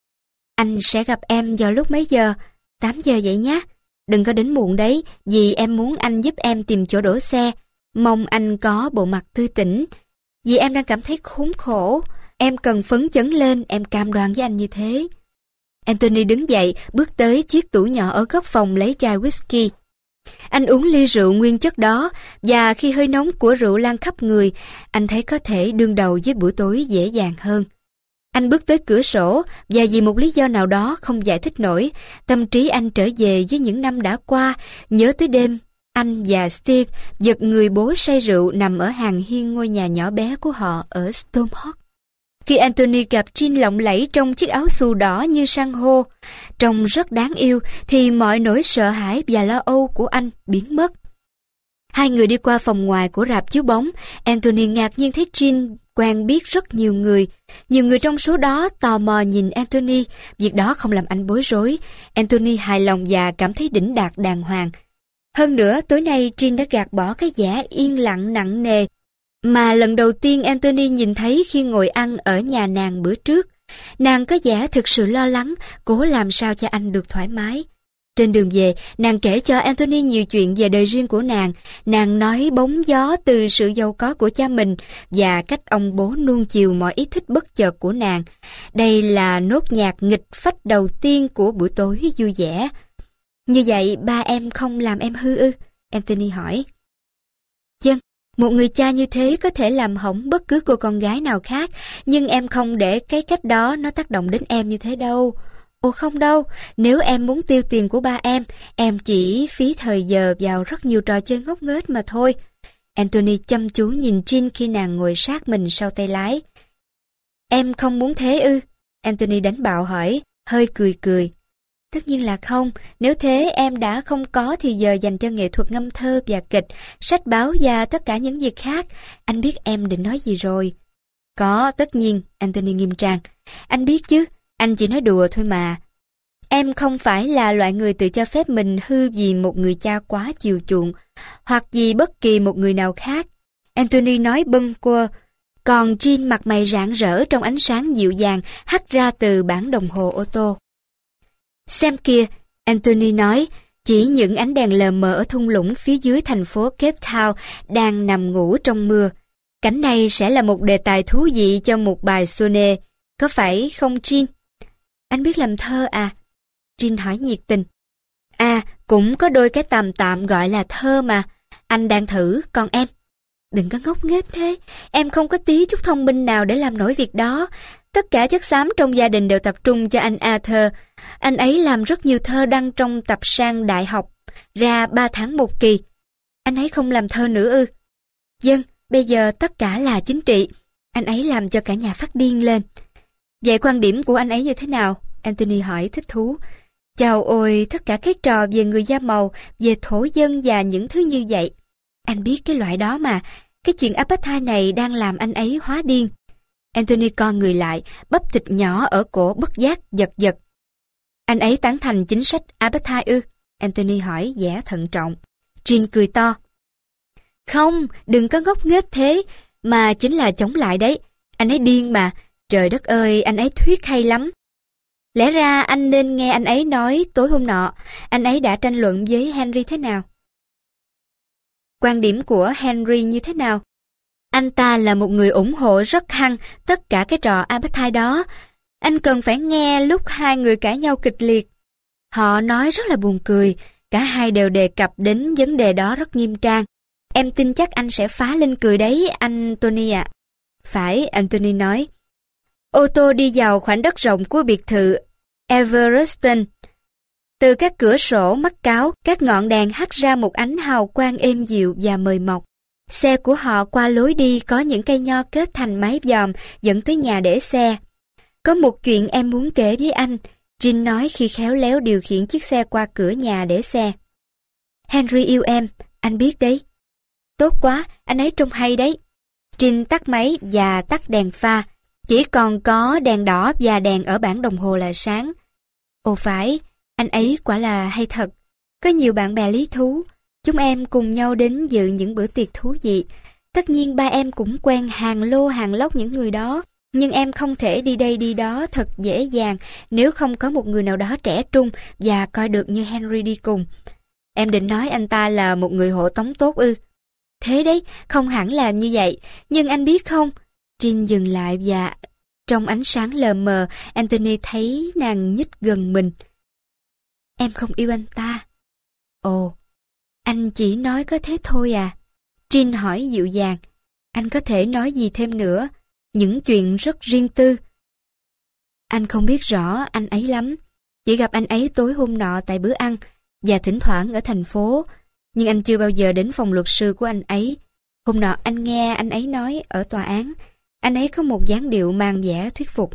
Anh sẽ gặp em vào lúc mấy giờ? tám giờ vậy nhé. Đừng có đến muộn đấy, vì em muốn anh giúp em tìm chỗ đổ xe. Mong anh có bộ mặt tươi tỉnh. Vì em đang cảm thấy khốn khổ. Em cần phấn chấn lên, em cam đoan với anh như thế. Anthony đứng dậy, bước tới chiếc tủ nhỏ ở góc phòng lấy chai whisky. Anh uống ly rượu nguyên chất đó, và khi hơi nóng của rượu lan khắp người, anh thấy có thể đương đầu với buổi tối dễ dàng hơn. Anh bước tới cửa sổ, và vì một lý do nào đó không giải thích nổi, tâm trí anh trở về với những năm đã qua, nhớ tới đêm anh và Steve giật người bố say rượu nằm ở hàng hiên ngôi nhà nhỏ bé của họ ở Stonehawk. Khi Anthony gặp Jean lộng lẫy trong chiếc áo xù đỏ như san hô, trông rất đáng yêu, thì mọi nỗi sợ hãi và lo âu của anh biến mất. Hai người đi qua phòng ngoài của rạp chiếu bóng. Anthony ngạc nhiên thấy Jean quen biết rất nhiều người. Nhiều người trong số đó tò mò nhìn Anthony. Việc đó không làm anh bối rối. Anthony hài lòng và cảm thấy đỉnh đạt đàng hoàng. Hơn nữa, tối nay Jean đã gạt bỏ cái vẻ yên lặng nặng nề mà lần đầu tiên Anthony nhìn thấy khi ngồi ăn ở nhà nàng bữa trước. Nàng có vẻ thực sự lo lắng, cố làm sao cho anh được thoải mái. Trên đường về, nàng kể cho Anthony nhiều chuyện về đời riêng của nàng. Nàng nói bóng gió từ sự giàu có của cha mình và cách ông bố nuông chiều mọi ý thích bất chợt của nàng. Đây là nốt nhạc nghịch phách đầu tiên của buổi tối vui vẻ. Như vậy ba em không làm em hư ư? Anthony hỏi. Vâng, một người cha như thế có thể làm hỏng bất cứ cô con gái nào khác, nhưng em không để cái cách đó nó tác động đến em như thế đâu. Ồ không đâu, nếu em muốn tiêu tiền của ba em, em chỉ phí thời giờ vào rất nhiều trò chơi ngốc nghếch mà thôi. Anthony chăm chú nhìn Jean khi nàng ngồi sát mình sau tay lái. Em không muốn thế ư? Anthony đánh bạo hỏi, hơi cười cười. Tất nhiên là không, nếu thế em đã không có thì giờ dành cho nghệ thuật ngâm thơ và kịch, sách báo và tất cả những việc khác. Anh biết em định nói gì rồi. Có, tất nhiên, Anthony nghiêm trang. Anh biết chứ, Anh chỉ nói đùa thôi mà. Em không phải là loại người tự cho phép mình hư vì một người cha quá chiều chuộng, hoặc vì bất kỳ một người nào khác. Anthony nói bâng quơ, còn Jean mặt mày rạng rỡ trong ánh sáng dịu dàng hắt ra từ bảng đồng hồ ô tô. Xem kìa, Anthony nói, chỉ những ánh đèn lờ mờ ở thung lũng phía dưới thành phố Cape Town đang nằm ngủ trong mưa. Cảnh này sẽ là một đề tài thú vị cho một bài sonnet, có phải không Jean? Anh biết làm thơ à? Jean hỏi nhiệt tình. À, cũng có đôi cái tạm tạm gọi là thơ mà. Anh đang thử, còn em? Đừng có ngốc nghếch thế, em không có tí chút thông minh nào để làm nổi việc đó. Tất cả chất xám trong gia đình đều tập trung cho anh Arthur. Anh ấy làm rất nhiều thơ đăng trong tập sang đại học, ra ba tháng một kỳ. Anh ấy không làm thơ nữa ư? Vâng, bây giờ tất cả là chính trị. Anh ấy làm cho cả nhà phát điên lên. Vậy quan điểm của anh ấy như thế nào? Anthony hỏi thích thú. Chào ôi, tất cả cái trò về người da màu, về thổ dân và những thứ như vậy. Anh biết cái loại đó mà, cái chuyện apartheid này đang làm anh ấy hóa điên. Anthony co người lại, bắp thịt nhỏ ở cổ bất giác giật giật. Anh ấy tán thành chính sách apartheid ư? Anthony hỏi vẻ thận trọng. Jean cười to. Không, đừng có ngốc nghếch thế, mà chính là chống lại đấy. Anh ấy điên mà, trời đất ơi, anh ấy thuyết hay lắm. Lẽ ra anh nên nghe anh ấy nói tối hôm nọ, anh ấy đã tranh luận với Henry thế nào? Quan điểm của Henry như thế nào? Anh ta là một người ủng hộ rất hăng tất cả cái trò apartheid đó. Anh cần phải nghe lúc hai người cãi nhau kịch liệt. Họ nói rất là buồn cười, cả hai đều đề cập đến vấn đề đó rất nghiêm trang. Em tin chắc anh sẽ phá lên cười đấy, anh Tony ạ. À. Phải, Anthony nói. Ô tô đi vào khoảnh đất rộng của biệt thự Evereston. Từ các cửa sổ mắt cáo, các ngọn đèn hắt ra một ánh hào quang êm dịu và mời mọc. Xe của họ qua lối đi có những cây nho kết thành mái vòm dẫn tới nhà để xe. Có một chuyện em muốn kể với anh, Jean nói khi khéo léo điều khiển chiếc xe qua cửa nhà để xe. Henry yêu em, anh biết đấy. Tốt quá, anh ấy trông hay đấy. Jean tắt máy và tắt đèn pha. Chỉ còn có đèn đỏ và đèn ở bảng đồng hồ là sáng. Ồ phải, anh ấy quả là hay thật. Có nhiều bạn bè lý thú. Chúng em cùng nhau đến dự những bữa tiệc thú vị. Tất nhiên ba em cũng quen hàng lô hàng lóc những người đó. Nhưng em không thể đi đây đi đó thật dễ dàng nếu không có một người nào đó trẻ trung và coi được như Henry đi cùng. Em định nói anh ta là một người hộ tống tốt ư? Thế đấy, không hẳn là như vậy. Nhưng anh biết không? Jean dừng lại và trong ánh sáng lờ mờ, Anthony thấy nàng nhích gần mình. Em không yêu anh ta. Ồ, anh chỉ nói có thế thôi à? Jean hỏi dịu dàng. Anh có thể nói gì thêm nữa? Những chuyện rất riêng tư. Anh không biết rõ anh ấy lắm. Chỉ gặp anh ấy tối hôm nọ tại bữa ăn và thỉnh thoảng ở thành phố. Nhưng anh chưa bao giờ đến phòng luật sư của anh ấy. Hôm nọ anh nghe anh ấy nói ở tòa án. Anh ấy có một dáng điệu mang vẻ thuyết phục.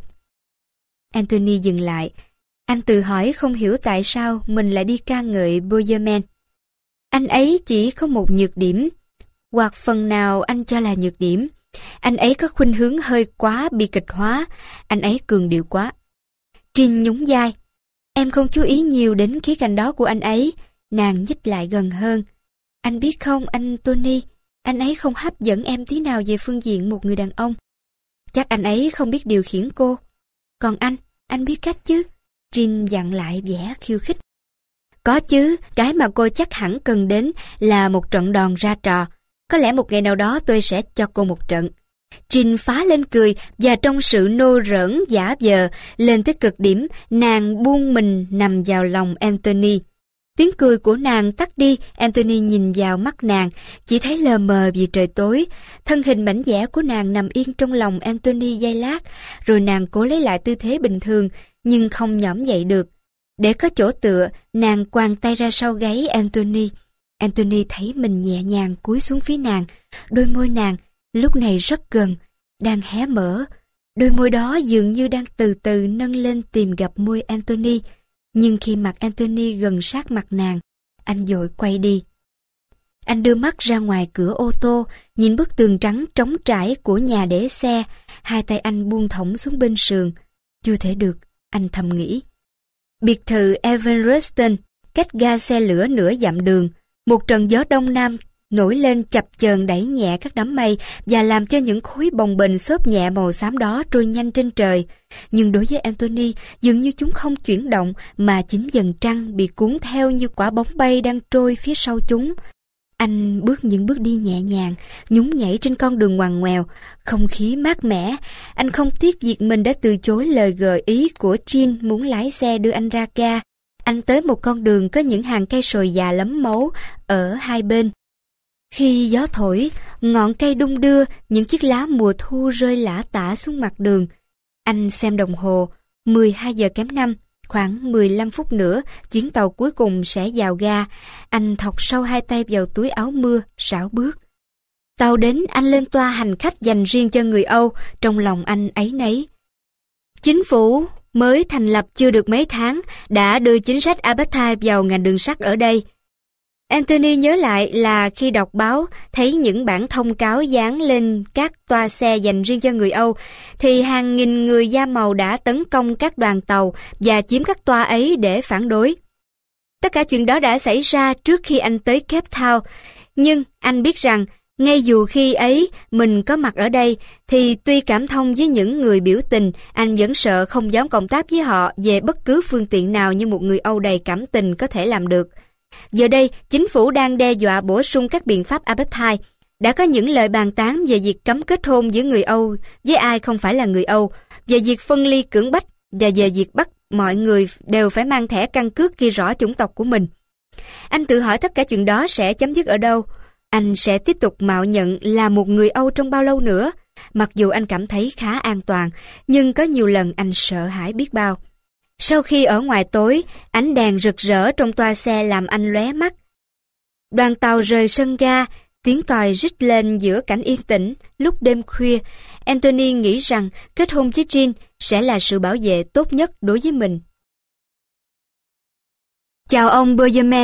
Anthony dừng lại. Anh tự hỏi không hiểu tại sao mình lại đi ca ngợi Boyerman. Anh ấy chỉ có một nhược điểm, hoặc phần nào anh cho là nhược điểm. Anh ấy có khuynh hướng hơi quá bi kịch hóa, anh ấy cường điệu quá. Jean nhún vai. Em không chú ý nhiều đến khía cạnh đó của anh ấy. Nàng nhích lại gần hơn. Anh biết không anh Tony, anh ấy không hấp dẫn em tí nào về phương diện một người đàn ông. Chắc anh ấy không biết điều khiển cô. Còn anh, anh biết cách chứ? Jean dặn lại vẻ khiêu khích. Có chứ, cái mà cô chắc hẳn cần đến là một trận đòn ra trò. Có lẽ một ngày nào đó tôi sẽ cho cô một trận. Jean phá lên cười và trong sự nô rỡn giả vờ lên tới cực điểm, nàng buông mình nằm vào lòng Anthony. Tiếng cười của nàng tắt đi, Anthony nhìn vào mắt nàng, chỉ thấy lờ mờ vì trời tối. Thân hình mảnh dẻ của nàng nằm yên trong lòng Anthony giây lát, rồi nàng cố lấy lại tư thế bình thường, nhưng không nhõm dậy được. Để có chỗ tựa, nàng quàng tay ra sau gáy Anthony. Anthony thấy mình nhẹ nhàng cúi xuống phía nàng. Đôi môi nàng, lúc này rất gần, đang hé mở. Đôi môi đó dường như đang từ từ nâng lên tìm gặp môi Anthony. Nhưng khi mặt Anthony gần sát mặt nàng, anh vội quay đi. Anh đưa mắt ra ngoài cửa ô tô, nhìn bức tường trắng trống trải của nhà để xe. Hai tay anh buông thõng xuống bên sườn. Chưa thể được, anh thầm nghĩ. Biệt thự Evereston, cách ga xe lửa nửa dặm đường, một trận gió đông nam nổi lên chập chờn đẩy nhẹ các đám mây và làm cho những khối bồng bềnh xốp nhẹ màu xám đó trôi nhanh trên trời. Nhưng đối với Anthony, dường như chúng không chuyển động mà chính dần trăng bị cuốn theo như quả bóng bay đang trôi phía sau chúng. Anh bước những bước đi nhẹ nhàng, nhún nhảy trên con đường ngoằn ngoèo, không khí mát mẻ. Anh không tiếc việc mình đã từ chối lời gợi ý của Jean muốn lái xe đưa anh ra ga. Anh tới một con đường có những hàng cây sồi già lấm mấu ở hai bên. Khi gió thổi, ngọn cây đung đưa, những chiếc lá mùa thu rơi lả tả xuống mặt đường. Anh xem đồng hồ, mười hai giờ kém năm, khoảng mười lăm phút nữa, chuyến tàu cuối cùng sẽ vào ga. Anh thọc sâu hai tay vào túi áo mưa, rảo bước. Tàu đến, anh lên toa hành khách dành riêng cho người Âu, trong lòng anh áy náy. Chính phủ mới thành lập chưa được mấy tháng đã đưa chính sách apartheid vào ngành đường sắt ở đây. Anthony nhớ lại là khi đọc báo thấy những bản thông cáo dán lên các toa xe dành riêng cho người Âu, thì hàng nghìn người da màu đã tấn công các đoàn tàu và chiếm các toa ấy để phản đối. Tất cả chuyện đó đã xảy ra trước khi anh tới Cape Town, nhưng anh biết rằng ngay dù khi ấy mình có mặt ở đây, thì tuy cảm thông với những người biểu tình, anh vẫn sợ không dám cộng tác với họ về bất cứ phương tiện nào như một người Âu đầy cảm tình có thể làm được. Giờ đây, chính phủ đang đe dọa bổ sung các biện pháp apartheid. Đã có những lời bàn tán về việc cấm kết hôn giữa người Âu với ai không phải là người Âu, về việc phân ly cưỡng bách và về việc bắt mọi người đều phải mang thẻ căn cước ghi rõ chủng tộc của mình. Anh tự hỏi tất cả chuyện đó sẽ chấm dứt ở đâu? Anh sẽ tiếp tục mạo nhận là một người Âu trong bao lâu nữa? Mặc dù anh cảm thấy khá an toàn, nhưng có nhiều lần anh sợ hãi biết bao. Sau khi ở ngoài tối, ánh đèn rực rỡ trong toa xe làm anh lóe mắt. Đoàn tàu rời sân ga, tiếng còi rít lên giữa cảnh yên tĩnh. Lúc đêm khuya, Anthony nghĩ rằng kết hôn với Jean sẽ là sự bảo vệ tốt nhất đối với mình. Chào ông Bowerman,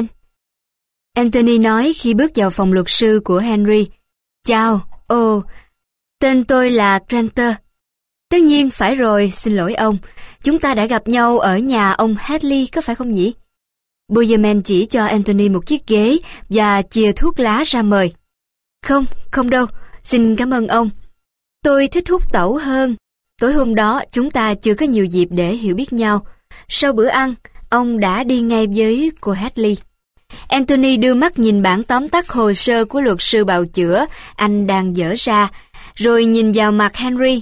Anthony nói khi bước vào phòng luật sư của Henry. Chào, ồ, tên tôi là Granter. Tất nhiên, phải rồi, xin lỗi ông. Chúng ta đã gặp nhau ở nhà ông Hadley, có phải không nhỉ? Bowerman chỉ cho Anthony một chiếc ghế và chìa thuốc lá ra mời. Không, không đâu, xin cảm ơn ông. Tôi thích hút tẩu hơn. Tối hôm đó chúng ta chưa có nhiều dịp để hiểu biết nhau. Sau bữa ăn, ông đã đi ngay với cô Hadley. Anthony đưa mắt nhìn bản tóm tắt hồ sơ của luật sư bào chữa anh đang dở ra, rồi nhìn vào mặt Henry.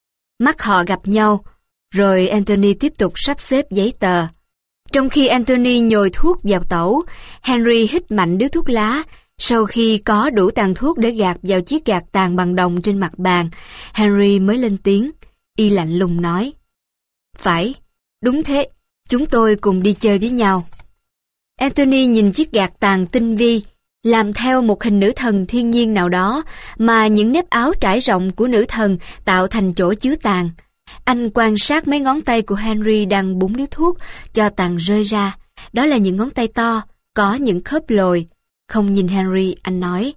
Mắt họ gặp nhau, rồi Anthony tiếp tục sắp xếp giấy tờ. Trong khi Anthony nhồi thuốc vào tẩu, Henry hít mạnh điếu thuốc lá. Sau khi có đủ tàn thuốc để gạt vào chiếc gạt tàn bằng đồng trên mặt bàn, Henry mới lên tiếng, y lạnh lùng nói. Phải, đúng thế, chúng tôi cùng đi chơi với nhau. Anthony nhìn chiếc gạt tàn tinh vi, làm theo một hình nữ thần thiên nhiên nào đó mà những nếp áo trải rộng của nữ thần tạo thành chỗ chứa tàn. Anh quan sát mấy ngón tay của Henry đang búng điếu thuốc cho tàn rơi ra. Đó là những ngón tay to, có những khớp lồi. Không nhìn Henry, anh nói.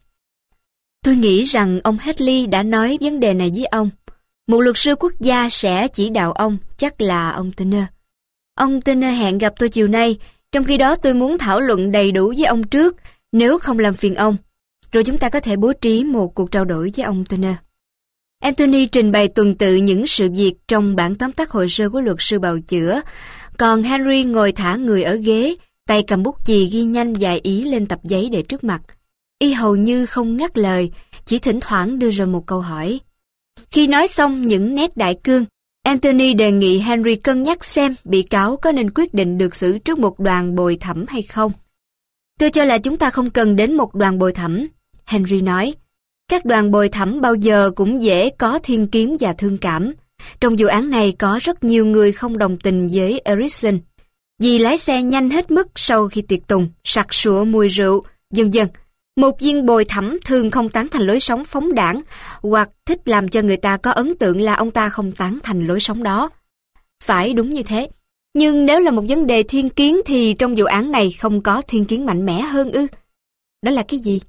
Tôi nghĩ rằng ông Hadley đã nói vấn đề này với ông. Một luật sư quốc gia sẽ chỉ đạo ông, chắc là ông Turner. Ông Turner hẹn gặp tôi chiều nay, trong khi đó tôi muốn thảo luận đầy đủ với ông trước, nếu không làm phiền ông. Rồi chúng ta có thể bố trí một cuộc trao đổi với ông Turner. Anthony trình bày tuần tự những sự việc trong bản tóm tắt hồ sơ của luật sư bào chữa, còn Henry ngồi thả người ở ghế, tay cầm bút chì ghi nhanh vài ý lên tập giấy để trước mặt. Y hầu như không ngắt lời, chỉ thỉnh thoảng đưa ra một câu hỏi. Khi nói xong những nét đại cương, Anthony đề nghị Henry cân nhắc xem bị cáo có nên quyết định được xử trước một đoàn bồi thẩm hay không. Tôi cho là chúng ta không cần đến một đoàn bồi thẩm, Henry nói. Các đoàn bồi thẩm bao giờ cũng dễ có thiên kiến và thương cảm. Trong vụ án này có rất nhiều người không đồng tình với Erickson, vì lái xe nhanh hết mức sau khi tiệc tùng, sặc sụa mùi rượu, vân vân. Một viên bồi thẩm thường không tán thành lối sống phóng đãng, hoặc thích làm cho người ta có ấn tượng là ông ta không tán thành lối sống đó. Phải đúng như thế. Nhưng nếu là một vấn đề thiên kiến thì trong vụ án này không có thiên kiến mạnh mẽ hơn ư? Đó là cái gì?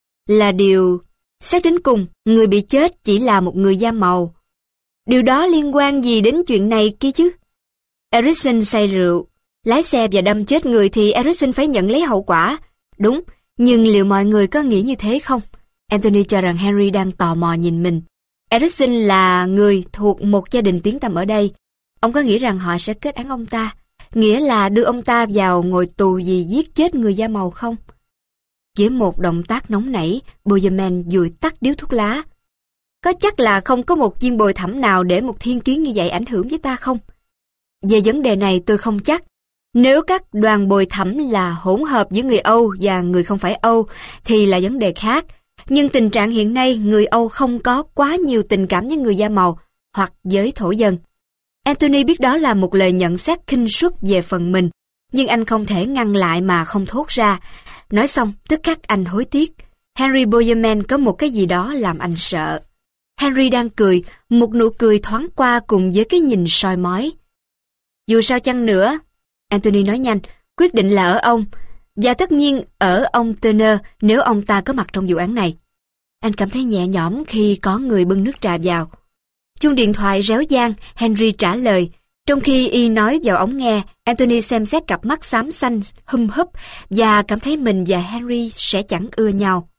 Là điều... Xét đến cùng, người bị chết chỉ là một người da màu. Điều đó liên quan gì đến chuyện này kia chứ? Erickson say rượu, lái xe và đâm chết người thì Erickson phải nhận lấy hậu quả. Đúng, nhưng liệu mọi người có nghĩ như thế không? Anthony cho rằng Henry đang tò mò nhìn mình. Erickson là người thuộc một gia đình tiếng tăm ở đây. Ông có nghĩ rằng họ sẽ kết án ông ta, nghĩa là đưa ông ta vào ngồi tù vì giết chết người da màu không? Với một động tác nóng nảy, Bowerman dụi tắt điếu thuốc lá. Có chắc là không có một viên bồi thẩm nào để một thiên kiến như vậy ảnh hưởng với ta không? Về vấn đề này tôi không chắc. Nếu các đoàn bồi thẩm là hỗn hợp giữa người Âu và người không phải Âu thì là vấn đề khác. Nhưng tình trạng hiện nay người Âu không có quá nhiều tình cảm với người da màu hoặc với thổ dân. Anthony biết đó là một lời nhận xét khinh suất về phần mình, nhưng anh không thể ngăn lại mà không thốt ra. Nói xong, tức khắc anh hối tiếc. Henry Bowerman có một cái gì đó làm anh sợ. Henry đang cười, một nụ cười thoáng qua cùng với cái nhìn soi mói. Dù sao chăng nữa, Anthony nói nhanh, quyết định là ở ông, và tất nhiên ở ông Turner nếu ông ta có mặt trong vụ án này. Anh cảm thấy nhẹ nhõm khi có người bưng nước trà vào. Chuông điện thoại réo vang, Henry trả lời. Trong khi y nói vào ống nghe, Anthony xem xét cặp mắt xám xanh hum húp và cảm thấy mình và Henry sẽ chẳng ưa nhau.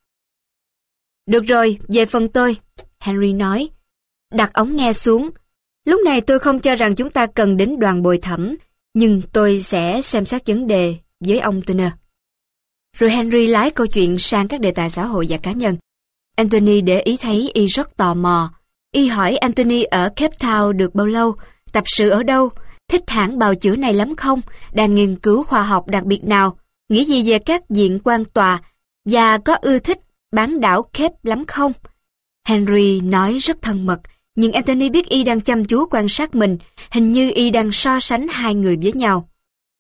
Được rồi, về phần tôi, Henry nói. Đặt ống nghe xuống. Lúc này tôi không cho rằng chúng ta cần đến đoàn bồi thẩm, nhưng tôi sẽ xem xét vấn đề với ông Turner. Rồi Henry lái câu chuyện sang các đề tài xã hội và cá nhân. Anthony để ý thấy y rất tò mò. Y hỏi Anthony ở Cape Town được bao lâu, tập sự ở đâu, thích hãng bào chữa này lắm không, đang nghiên cứu khoa học đặc biệt nào, nghĩ gì về các viện quan tòa, và có ưa thích bán đảo Cape lắm không. Henry nói rất thân mật, nhưng Anthony biết y đang chăm chú quan sát mình, hình như y đang so sánh hai người với nhau.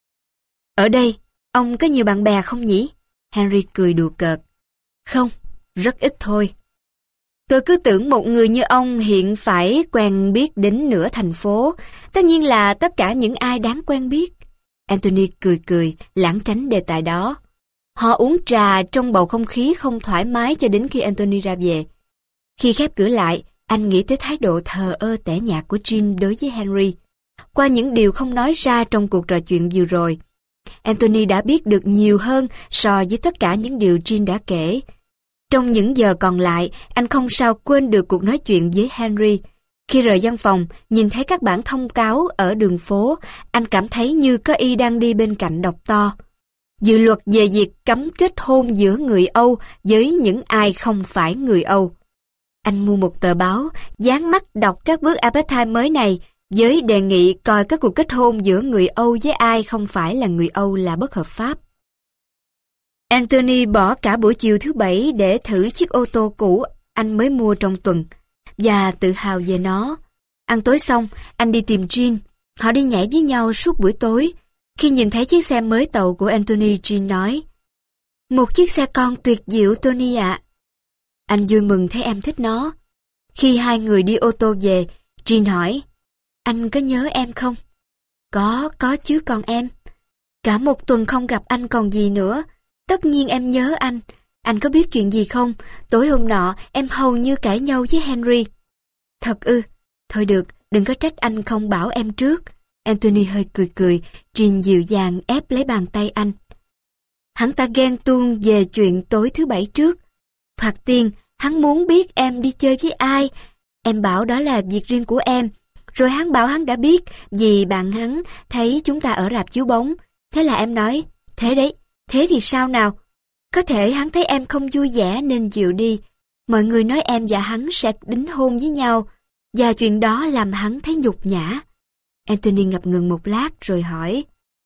Ở đây, ông có nhiều bạn bè không nhỉ? Henry cười đùa cợt. Không, rất ít thôi. Tôi cứ tưởng một người như ông hiện phải quen biết đến nửa thành phố, tất nhiên là tất cả những ai đáng quen biết. Anthony cười cười, lảng tránh đề tài đó. Họ uống trà trong bầu không khí không thoải mái cho đến khi Anthony ra về. Khi khép cửa lại, anh nghĩ tới thái độ thờ ơ tẻ nhạt của Jean đối với Henry. Qua những điều không nói ra trong cuộc trò chuyện vừa rồi, Anthony đã biết được nhiều hơn so với tất cả những điều Jean đã kể. Trong những giờ còn lại, anh không sao quên được cuộc nói chuyện với Henry. Khi rời văn phòng, nhìn thấy các bản thông cáo ở đường phố, anh cảm thấy như có y đang đi bên cạnh đọc to. Dự luật về việc cấm kết hôn giữa người Âu với những ai không phải người Âu. Anh mua một tờ báo, dán mắt đọc các bước apartheid mới này, với đề nghị coi các cuộc kết hôn giữa người Âu với ai không phải là người Âu là bất hợp pháp. Anthony bỏ cả buổi chiều thứ bảy để thử chiếc ô tô cũ anh mới mua trong tuần, và tự hào về nó. Ăn tối xong, anh đi tìm Jean. Họ đi nhảy với nhau suốt buổi tối. Khi nhìn thấy chiếc xe mới tàu của Anthony, Jean nói, một chiếc xe con tuyệt diệu, Tony ạ. Anh vui mừng thấy em thích nó. Khi hai người đi ô tô về, Jean hỏi, anh có nhớ em không? Có, có chứ con em. Cả một tuần không gặp anh còn gì nữa. Tất nhiên em nhớ anh. Anh có biết chuyện gì không? Tối hôm nọ em hầu như cãi nhau với Henry. Thật ư? Thôi được, đừng có trách anh không bảo em trước. Anthony hơi cười cười, Jean dịu dàng ép lấy bàn tay anh. Hắn ta ghen tuông về chuyện tối thứ bảy trước. Thoạt tiên, hắn muốn biết em đi chơi với ai. Em bảo đó là việc riêng của em. Rồi hắn bảo hắn đã biết vì bạn hắn thấy chúng ta ở rạp chiếu bóng. Thế là em nói, thế đấy, thế thì sao nào? Có thể hắn thấy em không vui vẻ nên chịu đi. Mọi người nói em và hắn sẽ đính hôn với nhau, và chuyện đó làm hắn thấy nhục nhã. Anthony ngập ngừng một lát rồi hỏi,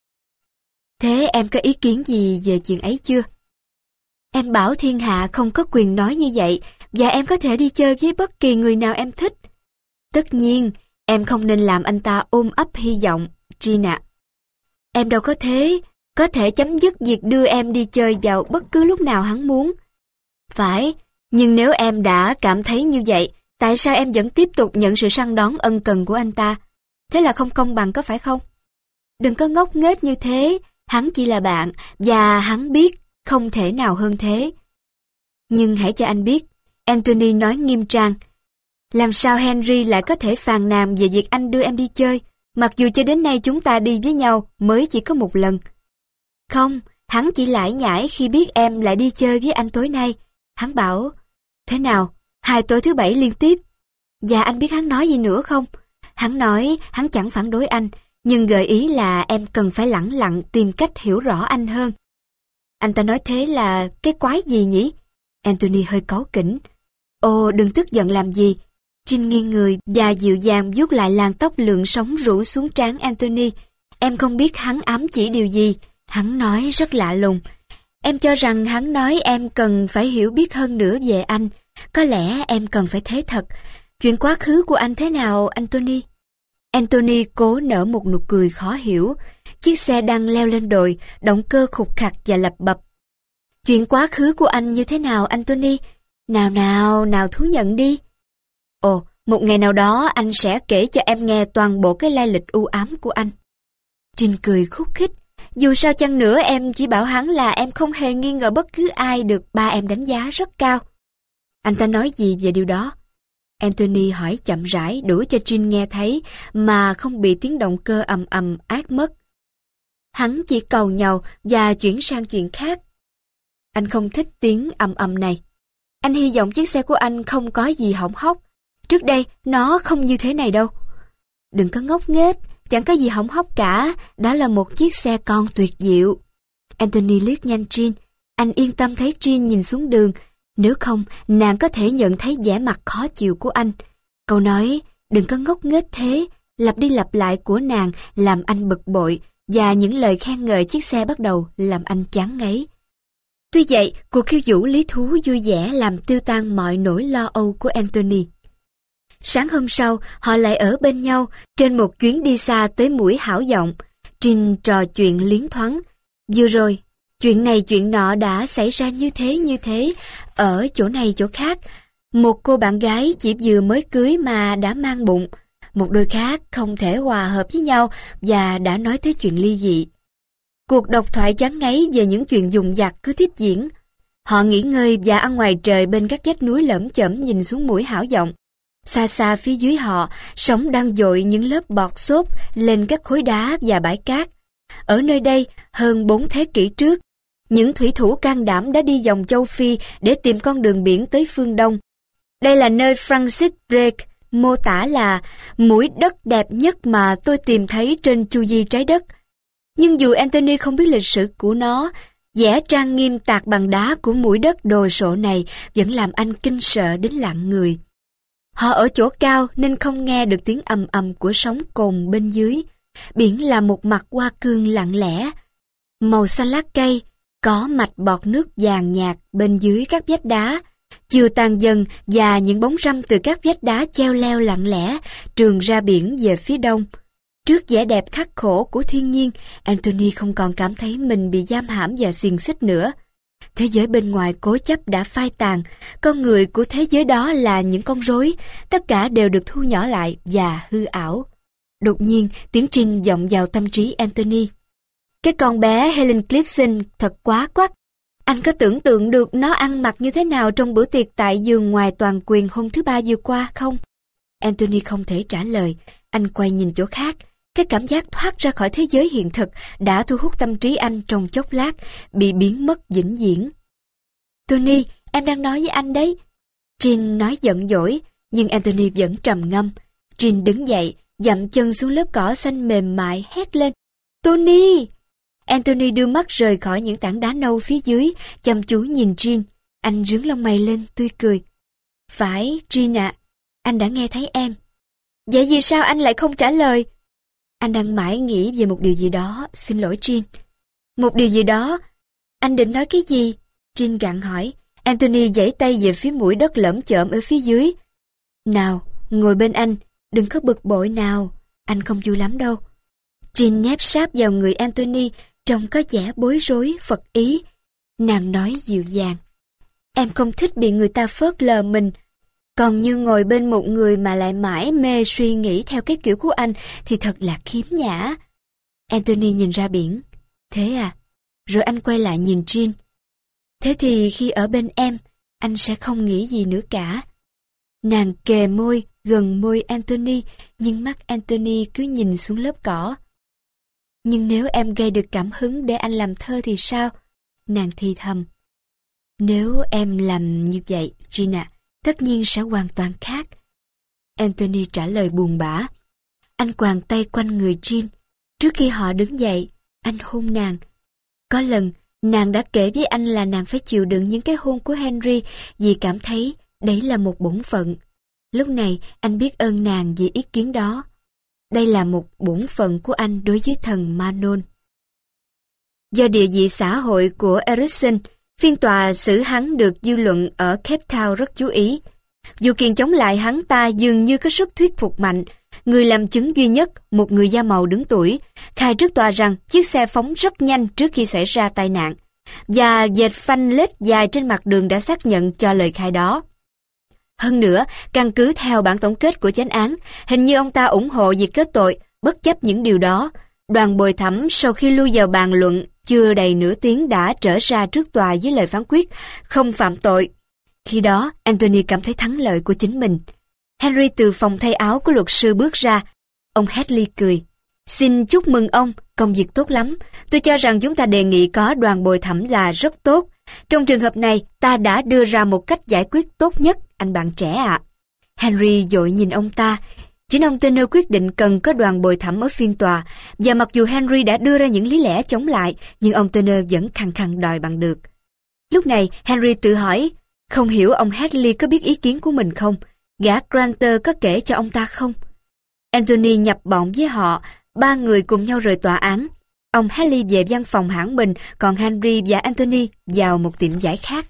thế em có ý kiến gì về chuyện ấy chưa? Em bảo thiên hạ không có quyền nói như vậy, và em có thể đi chơi với bất kỳ người nào em thích. Tất nhiên, em không nên làm anh ta ôm ấp hy vọng, Jean ạ. Em đâu có thế, có thể chấm dứt việc đưa em đi chơi vào bất cứ lúc nào hắn muốn. Phải, nhưng nếu em đã cảm thấy như vậy, tại sao em vẫn tiếp tục nhận sự săn đón ân cần của anh ta? Thế là không công bằng có phải không? Đừng có ngốc nghếch như thế, hắn chỉ là bạn, và hắn biết không thể nào hơn thế. Nhưng hãy cho anh biết, Anthony nói nghiêm trang, làm sao Henry lại có thể phàn nàn về việc anh đưa em đi chơi? Mặc dù cho đến nay chúng ta đi với nhau mới chỉ có một lần. Không, hắn chỉ lải nhải khi biết em lại đi chơi với anh tối nay. Hắn bảo, thế nào, hai tối thứ bảy liên tiếp. Và anh biết hắn nói gì nữa không? Hắn nói hắn chẳng phản đối anh, nhưng gợi ý là em cần phải lẳng lặng tìm cách hiểu rõ anh hơn. Anh ta nói thế là cái quái gì nhỉ? Anthony hơi cáu kỉnh. Ồ, đừng tức giận làm gì. Trinh nghiêng người và dịu dàng vuốt lại làn tóc lượn sóng rủ xuống trán Anthony. Em không biết hắn ám chỉ điều gì. Hắn nói rất lạ lùng. Em cho rằng hắn nói em cần phải hiểu biết hơn nữa về anh. Có lẽ em cần phải thế thật. Chuyện quá khứ của anh thế nào, Anthony? Anthony cố nở một nụ cười khó hiểu. Chiếc xe đang leo lên đồi, động cơ khục khặc và lập bập. Chuyện quá khứ của anh như thế nào, Anthony? Nào nào, nào thú nhận đi. Ồ, một ngày nào đó anh sẽ kể cho em nghe toàn bộ cái lai lịch u ám của anh. Trinh cười khúc khích. Dù sao chăng nữa em chỉ bảo hắn là em không hề nghi ngờ bất cứ ai được ba em đánh giá rất cao. Anh ta nói gì về điều đó? Anthony hỏi chậm rãi đủ cho Trinh nghe thấy mà không bị tiếng động cơ ầm ầm át mất. Hắn chỉ cầu nhau và chuyển sang chuyện khác. Anh không thích tiếng ầm ầm này. Anh hy vọng chiếc xe của anh không có gì hỏng hóc. Trước đây nó không như thế này đâu. Đừng có ngốc nghếch, chẳng có gì hỏng hóc cả. Đó là một chiếc xe con tuyệt diệu. Anthony liếc nhanh Trinh. Anh yên tâm thấy Trinh nhìn xuống đường. Nếu không, nàng có thể nhận thấy vẻ mặt khó chịu của anh. Câu nói, đừng có ngốc nghếch thế, lặp đi lặp lại của nàng làm anh bực bội, và những lời khen ngợi chiếc xe bắt đầu làm anh chán ngấy. Tuy vậy, cuộc khiêu vũ lý thú vui vẻ làm tiêu tan mọi nỗi lo âu của Anthony. Sáng hôm sau, họ lại ở bên nhau trên một chuyến đi xa tới mũi Hảo Giọng. Trinh trò chuyện liến thoáng. Vừa rồi, chuyện này chuyện nọ đã xảy ra như thế như thế, ở chỗ này chỗ khác. Một cô bạn gái chỉ vừa mới cưới mà đã mang bụng. Một đôi khác không thể hòa hợp với nhau và đã nói tới chuyện ly dị. Cuộc độc thoại chán ngấy về những chuyện dùng dặt cứ tiếp diễn. Họ nghỉ ngơi và ăn ngoài trời bên các vách núi lởm chởm nhìn xuống mũi Hảo Giọng. Xa xa phía dưới họ, sóng đang dội những lớp bọt xốp lên các khối đá và bãi cát. Ở nơi đây, hơn bốn thế kỷ trước, những thủy thủ can đảm đã đi vòng châu Phi để tìm con đường biển tới phương Đông. Đây là nơi Francis Drake mô tả là mũi đất đẹp nhất mà tôi tìm thấy trên chu vi trái đất. Nhưng dù Anthony không biết lịch sử của nó, vẻ trang nghiêm tạc bằng đá của mũi đất đồ sộ này vẫn làm anh kinh sợ đến lặng người. Họ ở chỗ cao nên không nghe được tiếng ầm ầm của sóng cồn bên dưới. Biển là một mặt hoa cương lặng lẽ, màu xanh lá cây, có mạch bọt nước vàng nhạt bên dưới các vách đá. Chiều tàn dần và những bóng râm từ các vách đá treo leo lặng lẽ trườn ra biển về phía đông. Trước vẻ đẹp khắc khổ của thiên nhiên, Anthony không còn cảm thấy mình bị giam hãm và xiềng xích nữa. Thế giới bên ngoài cố chấp đã phai tàn, con người của thế giới đó là những con rối, tất cả đều được thu nhỏ lại và hư ảo. Đột nhiên, tiếng Trinh vọng vào tâm trí Anthony. Cái con bé Helen Clifton thật quá quắc. Anh có tưởng tượng được nó ăn mặc như thế nào trong bữa tiệc tại giường ngoài toàn quyền hôm thứ ba vừa qua không? Anthony không thể trả lời, anh quay nhìn chỗ khác. Cái cảm giác thoát ra khỏi thế giới hiện thực đã thu hút tâm trí anh trong chốc lát, bị biến mất vĩnh viễn. Tony, em đang nói với anh đấy. Trinh nói giận dỗi, nhưng Anthony vẫn trầm ngâm. Trinh đứng dậy, dậm chân xuống lớp cỏ xanh mềm mại, hét lên. Tony! Anthony đưa mắt rời khỏi những tảng đá nâu phía dưới, chăm chú nhìn Trinh. Anh rướng lông mày lên, tươi cười. Phải, Trinh ạ, anh đã nghe thấy em. Vậy vì sao anh lại không trả lời? Anh đang mãi nghĩ về một điều gì đó, xin lỗi Trinh. Một điều gì đó? Anh định nói cái gì? Trinh gặng hỏi. Anthony giãy tay về phía mũi đất lởm chởm ở phía dưới. Nào, ngồi bên anh, đừng có bực bội nào, anh không vui lắm đâu. Trinh nép sát vào người Anthony, trông có vẻ bối rối, phật ý. Nàng nói dịu dàng. Em không thích bị người ta phớt lờ mình. Còn như ngồi bên một người mà lại mãi mê suy nghĩ theo cái kiểu của anh thì thật là khiếm nhã. Anthony nhìn ra biển. Thế à? Rồi anh quay lại nhìn Trinh. Thế thì khi ở bên em, anh sẽ không nghĩ gì nữa cả. Nàng kề môi, gần môi Anthony, nhưng mắt Anthony cứ nhìn xuống lớp cỏ. Nhưng nếu em gây được cảm hứng để anh làm thơ thì sao? Nàng thì thầm. Nếu em làm như vậy, Gina, tất nhiên sẽ hoàn toàn khác. Anthony trả lời buồn bã. Anh quàng tay quanh người Jean. Trước khi họ đứng dậy, anh hôn nàng. Có lần, nàng đã kể với anh là nàng phải chịu đựng những cái hôn của Henry vì cảm thấy đấy là một bổn phận. Lúc này, anh biết ơn nàng vì ý kiến đó. Đây là một bổn phận của anh đối với thần Manon. Do địa vị xã hội của Erickson, phiên tòa xử hắn được dư luận ở Cape Town rất chú ý. Vụ kiện chống lại hắn ta dường như có sức thuyết phục mạnh. Người làm chứng duy nhất, một người da màu đứng tuổi, khai trước tòa rằng chiếc xe phóng rất nhanh trước khi xảy ra tai nạn, và dệt phanh lết dài trên mặt đường đã xác nhận cho lời khai đó. Hơn nữa, căn cứ theo bản tổng kết của chánh án, hình như ông ta ủng hộ việc kết tội. Bất chấp những điều đó, đoàn bồi thẩm sau khi lui vào bàn luận chưa đầy nửa tiếng đã trở ra trước tòa với lời phán quyết không phạm tội. Khi đó, Anthony cảm thấy thắng lợi của chính mình. Henry từ phòng thay áo của luật sư bước ra. Ông Hadley cười. Xin chúc mừng ông, công việc tốt lắm. Tôi cho rằng chúng ta đề nghị có đoàn bồi thẩm là rất tốt. Trong trường hợp này, ta đã đưa ra một cách giải quyết tốt nhất, anh bạn trẻ ạ. Henry vội nhìn ông ta. Chính ông Turner quyết định cần có đoàn bồi thẩm ở phiên tòa, và mặc dù Henry đã đưa ra những lý lẽ chống lại, nhưng ông Turner vẫn khăng khăng đòi bằng được. Lúc này, Henry tự hỏi, không hiểu ông Hadley có biết ý kiến của mình không? Gã Granter có kể cho ông ta không? Anthony nhập bọn với họ, ba người cùng nhau rời tòa án. Ông Hadley về văn phòng hãng mình, còn Henry và Anthony vào một tiệm vải khác.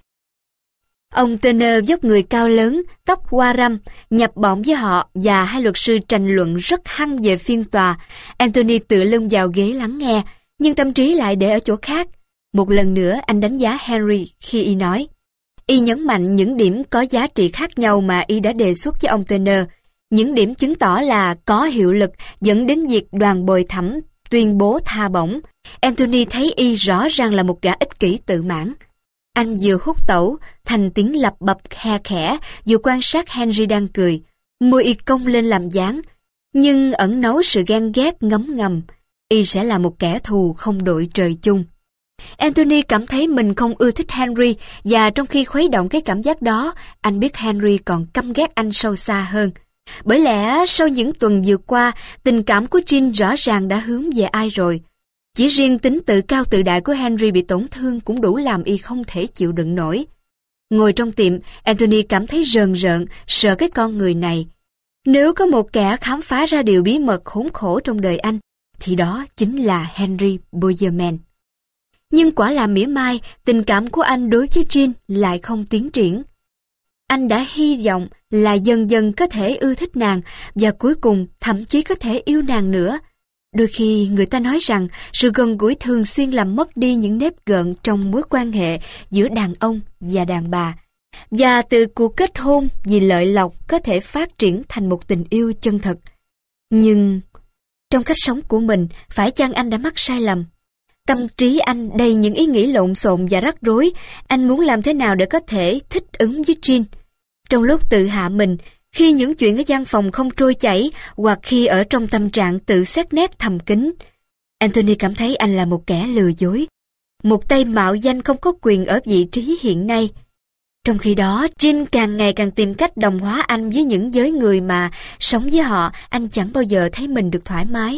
Ông Turner dốc người cao lớn, tóc hoa râm, nhập bọn với họ và hai luật sư tranh luận rất hăng về phiên tòa. Anthony tựa lưng vào ghế lắng nghe, nhưng tâm trí lại để ở chỗ khác. Một lần nữa anh đánh giá Henry khi y nói. Y nhấn mạnh những điểm có giá trị khác nhau mà y đã đề xuất với ông Turner. Những điểm chứng tỏ là có hiệu lực dẫn đến việc đoàn bồi thẩm tuyên bố tha bổng. Anthony thấy y rõ ràng là một gã ích kỷ tự mãn. Anh vừa hút tẩu, thành tiếng lập bập khe khẽ, vừa quan sát Henry đang cười. Môi y cong lên làm dáng, nhưng ẩn nấu sự ghen ghét ngấm ngầm. Y sẽ là một kẻ thù không đội trời chung. Anthony cảm thấy mình không ưa thích Henry, và trong khi khuấy động cái cảm giác đó, anh biết Henry còn căm ghét anh sâu xa hơn. Bởi lẽ sau những tuần vừa qua, tình cảm của Jean rõ ràng đã hướng về ai rồi. Chỉ riêng tính tự cao tự đại của Henry bị tổn thương cũng đủ làm y không thể chịu đựng nổi. Ngồi trong tiệm, Anthony cảm thấy rờn rợn, sợ cái con người này. Nếu có một kẻ khám phá ra điều bí mật khốn khổ trong đời anh, thì đó chính là Henry Bowerman. Nhưng quả là mỉa mai, tình cảm của anh đối với Jean lại không tiến triển. Anh đã hy vọng là dần dần có thể ưa thích nàng, và cuối cùng thậm chí có thể yêu nàng nữa. Đôi khi người ta nói rằng sự gần gũi thường xuyên làm mất đi những nếp gợn trong mối quan hệ giữa đàn ông và đàn bà. Và từ cuộc kết hôn vì lợi lộc có thể phát triển thành một tình yêu chân thật. Nhưng trong cách sống của mình, phải chăng anh đã mắc sai lầm? Tâm trí anh đầy những ý nghĩ lộn xộn và rắc rối. Anh muốn làm thế nào để có thể thích ứng với Jean? Trong lúc tự hạ mình, khi những chuyện ở văn phòng không trôi chảy, hoặc khi ở trong tâm trạng tự xét nét thầm kín, Anthony cảm thấy anh là một kẻ lừa dối, một tay mạo danh không có quyền ở vị trí hiện nay. Trong khi đó, Jean càng ngày càng tìm cách đồng hóa anh với những giới người mà sống với họ, anh chẳng bao giờ thấy mình được thoải mái.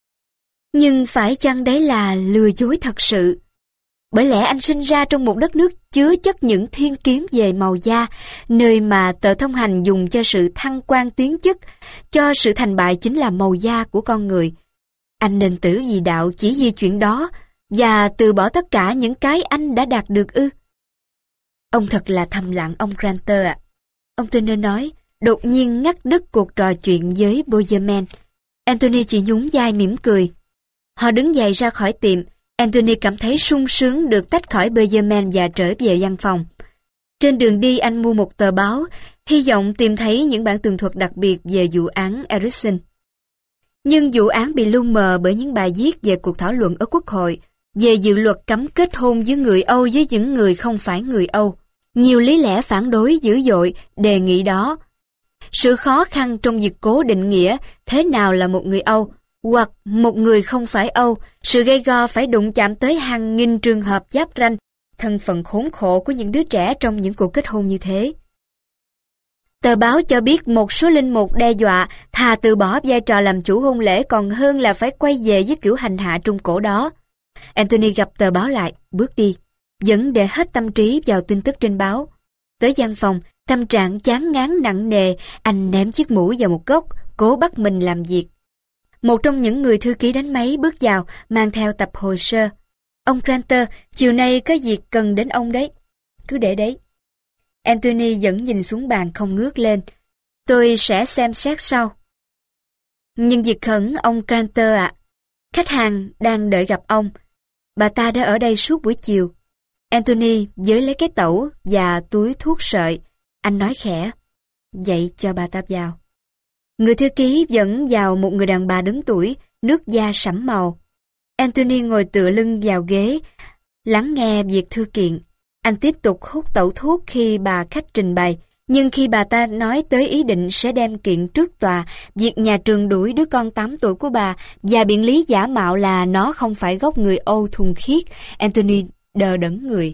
Nhưng phải chăng đấy là lừa dối thật sự? Bởi lẽ anh sinh ra trong một đất nước chứa chất những thiên kiến về màu da, nơi mà tờ thông hành dùng cho sự thăng quan tiến chức, cho sự thành bại chính là màu da của con người. Anh nên tử vì đạo chỉ vì chuyện đó, và từ bỏ tất cả những cái anh đã đạt được ư? Ông thật là thầm lặng, ông Granter ạ. Ông Turner nói, đột nhiên ngắt đứt cuộc trò chuyện với Bowerman. Anthony chỉ nhún vai mỉm cười. Họ đứng dậy ra khỏi tiệm. Anthony cảm thấy sung sướng được tách khỏi Bowerman và trở về văn phòng. Trên đường đi anh mua một tờ báo, hy vọng tìm thấy những bản tường thuật đặc biệt về vụ án Erickson. Nhưng vụ án bị lu mờ bởi những bài viết về cuộc thảo luận ở Quốc hội, về dự luật cấm kết hôn với người Âu với những người không phải người Âu. Nhiều lý lẽ phản đối dữ dội đề nghị đó. Sự khó khăn trong việc cố định nghĩa thế nào là một người Âu hoặc một người không phải Âu, sự gay go phải đụng chạm tới hàng nghìn trường hợp giáp ranh, thân phận khốn khổ của những đứa trẻ trong những cuộc kết hôn như thế. Tờ báo cho biết một số linh mục đe dọa thà từ bỏ vai trò làm chủ hôn lễ còn hơn là phải quay về với kiểu hành hạ trung cổ đó. Anthony gặp tờ báo lại, bước đi, vẫn để hết tâm trí vào tin tức trên báo. Tới văn phòng, tâm trạng chán ngán nặng nề, anh ném chiếc mũ vào một góc, cố bắt mình làm việc. Một trong những người thư ký đánh máy bước vào, mang theo tập hồ sơ. Ông Granter, chiều nay có việc cần đến ông đấy. Cứ để đấy. Anthony vẫn nhìn xuống bàn không ngước lên. Tôi sẽ xem xét sau. Nhưng việc khẩn, ông Granter ạ. Khách hàng đang đợi gặp ông. Bà ta đã ở đây suốt buổi chiều. Anthony với lấy cái tẩu và túi thuốc sợi. Anh nói khẽ. Dậy cho bà ta vào. Người thư ký dẫn vào một người đàn bà đứng tuổi, nước da sẫm màu. Anthony ngồi tựa lưng vào ghế, lắng nghe việc thư kiện. Anh tiếp tục hút tẩu thuốc khi bà khách trình bày, nhưng khi bà ta nói tới ý định sẽ đem kiện trước tòa, việc nhà trường đuổi đứa con tám tuổi của bà và biện lý giả mạo là nó không phải gốc người Âu thuần khiết, Anthony đờ đẫn người.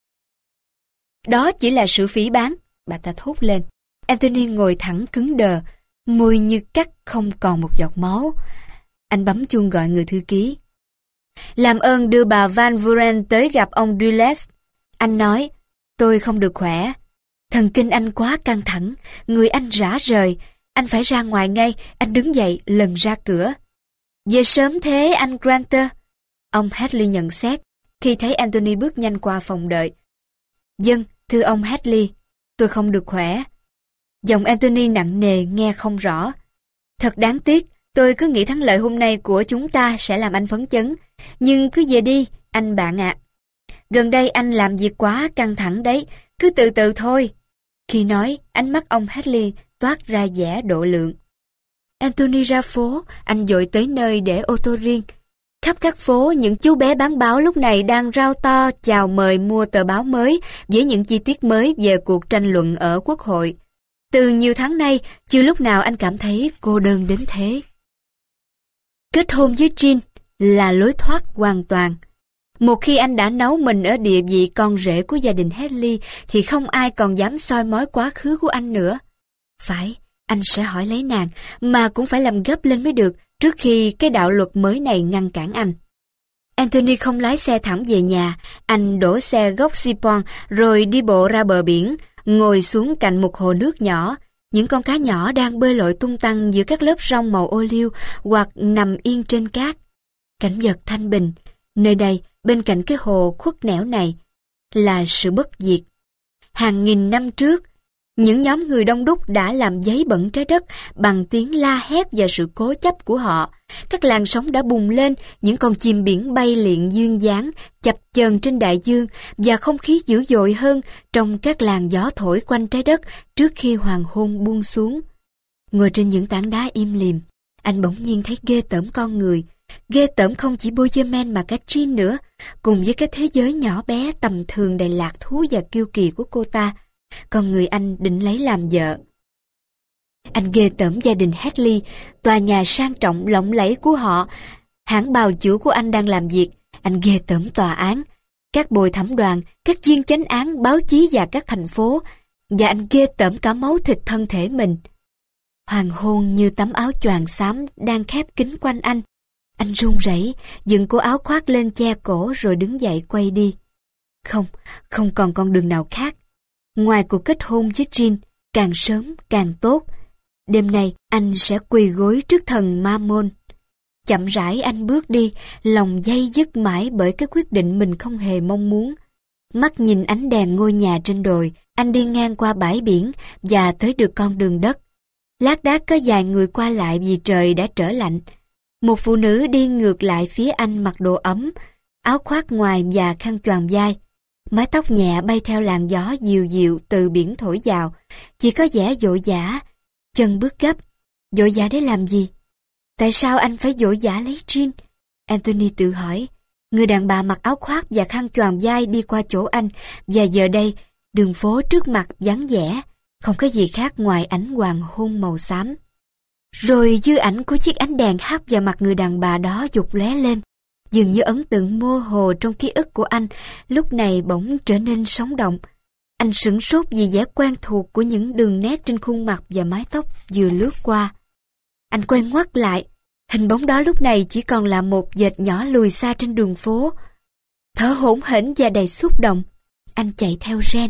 Đó chỉ là sự phỉ báng, bà ta thốt lên. Anthony ngồi thẳng cứng đờ, môi như cắt không còn một giọt máu. Anh bấm chuông gọi người thư ký. Làm ơn đưa bà Van Vuren tới gặp ông Dulles. Anh nói, tôi không được khỏe. Thần kinh anh quá căng thẳng, người anh rã rời. Anh phải ra ngoài ngay, anh đứng dậy lần ra cửa. Về sớm thế anh Granter. Ông Hadley nhận xét, khi thấy Anthony bước nhanh qua phòng đợi. Vâng, thưa ông Hadley, tôi không được khỏe. Giọng Anthony nặng nề nghe không rõ. Thật đáng tiếc, tôi cứ nghĩ thắng lợi hôm nay của chúng ta sẽ làm anh phấn chấn. Nhưng cứ về đi, anh bạn ạ. Gần đây anh làm việc quá căng thẳng đấy, cứ từ từ thôi. Khi nói, ánh mắt ông Hadley toát ra vẻ độ lượng. Anthony ra phố, anh vội tới nơi để ô tô riêng. Khắp các phố, những chú bé bán báo lúc này đang rao to chào mời mua tờ báo mới với những chi tiết mới về cuộc tranh luận ở Quốc hội. Từ nhiều tháng nay, chưa lúc nào anh cảm thấy cô đơn đến thế. Kết hôn với Jean là lối thoát hoàn toàn. Một khi anh đã nấu mình ở địa vị con rể của gia đình Hadley thì không ai còn dám soi mói quá khứ của anh nữa. Phải, anh sẽ hỏi lấy nàng, mà cũng phải làm gấp lên mới được trước khi cái đạo luật mới này ngăn cản anh. Anthony không lái xe thẳng về nhà, anh đổ xe gốc Sipon rồi đi bộ ra bờ biển, ngồi xuống cạnh một hồ nước nhỏ. Những con cá nhỏ đang bơi lội tung tăng giữa các lớp rong màu ô liu hoặc nằm yên trên cát. Cảnh vật thanh bình, nơi đây bên cạnh cái hồ khuất nẻo này là sự bất diệt. Hàng nghìn năm trước, những nhóm người đông đúc đã làm dấy bẩn trái đất bằng tiếng la hét và sự cố chấp của họ. Các làn sóng đã bùng lên, những con chim biển bay liệng duyên dáng, chập chờn trên đại dương và không khí dữ dội hơn trong các làn gió thổi quanh trái đất trước khi hoàng hôn buông xuống. Ngồi trên những tảng đá im lìm, anh bỗng nhiên thấy ghê tởm con người. Ghê tởm không chỉ Bozeman mà cả Jean nữa, cùng với cái thế giới nhỏ bé tầm thường đầy lạc thú và kiêu kỳ của cô ta. Con người anh định lấy làm vợ. Anh ghê tởm gia đình Hadley, tòa nhà sang trọng lộng lẫy của họ, hãng bào chữa của anh đang làm việc. Anh ghê tởm tòa án, các bồi thẩm đoàn, các viên chánh án, báo chí và các thành phố. Và anh ghê tởm cả máu thịt thân thể mình. Hoàng hôn như tấm áo choàng xám đang khép kín quanh anh. Anh run rẩy, dựng cổ áo khoác lên che cổ rồi đứng dậy quay đi. Không, không còn con đường nào khác. Ngoài cuộc kết hôn với Jean, càng sớm càng tốt. Đêm nay anh sẽ quỳ gối trước thần Ma-môn. Chậm rãi anh bước đi, lòng day dứt mãi bởi cái quyết định mình không hề mong muốn. Mắt nhìn ánh đèn ngôi nhà trên đồi, anh đi ngang qua bãi biển và tới được con đường đất. Lác đác có vài người qua lại vì trời đã trở lạnh. Một phụ nữ đi ngược lại phía anh mặc đồ ấm, áo khoác ngoài và khăn choàng vai. Mái tóc nhẹ bay theo làn gió dịu dịu từ biển thổi vào, chỉ có vẻ vội vã, chân bước gấp. Vội vã để làm gì? Tại sao anh phải vội vã lấy Jean? Anthony tự hỏi. Người đàn bà mặc áo khoác và khăn choàng vai đi qua chỗ anh, và giờ đây, đường phố trước mặt vắng vẻ. Không có gì khác ngoài ánh hoàng hôn màu xám. Rồi dư ảnh của chiếc ánh đèn hắt vào mặt người đàn bà đó dục lóe lên. Dường như ấn tượng mơ hồ trong ký ức của anh lúc này bỗng trở nên sống động. Anh sửng sốt vì vẻ quen thuộc của những đường nét trên khuôn mặt và mái tóc vừa lướt qua. Anh quay ngoắt lại, hình bóng đó lúc này chỉ còn là một vệt nhỏ lùi xa trên đường phố. Thở hổn hển và đầy xúc động, anh chạy theo Ren.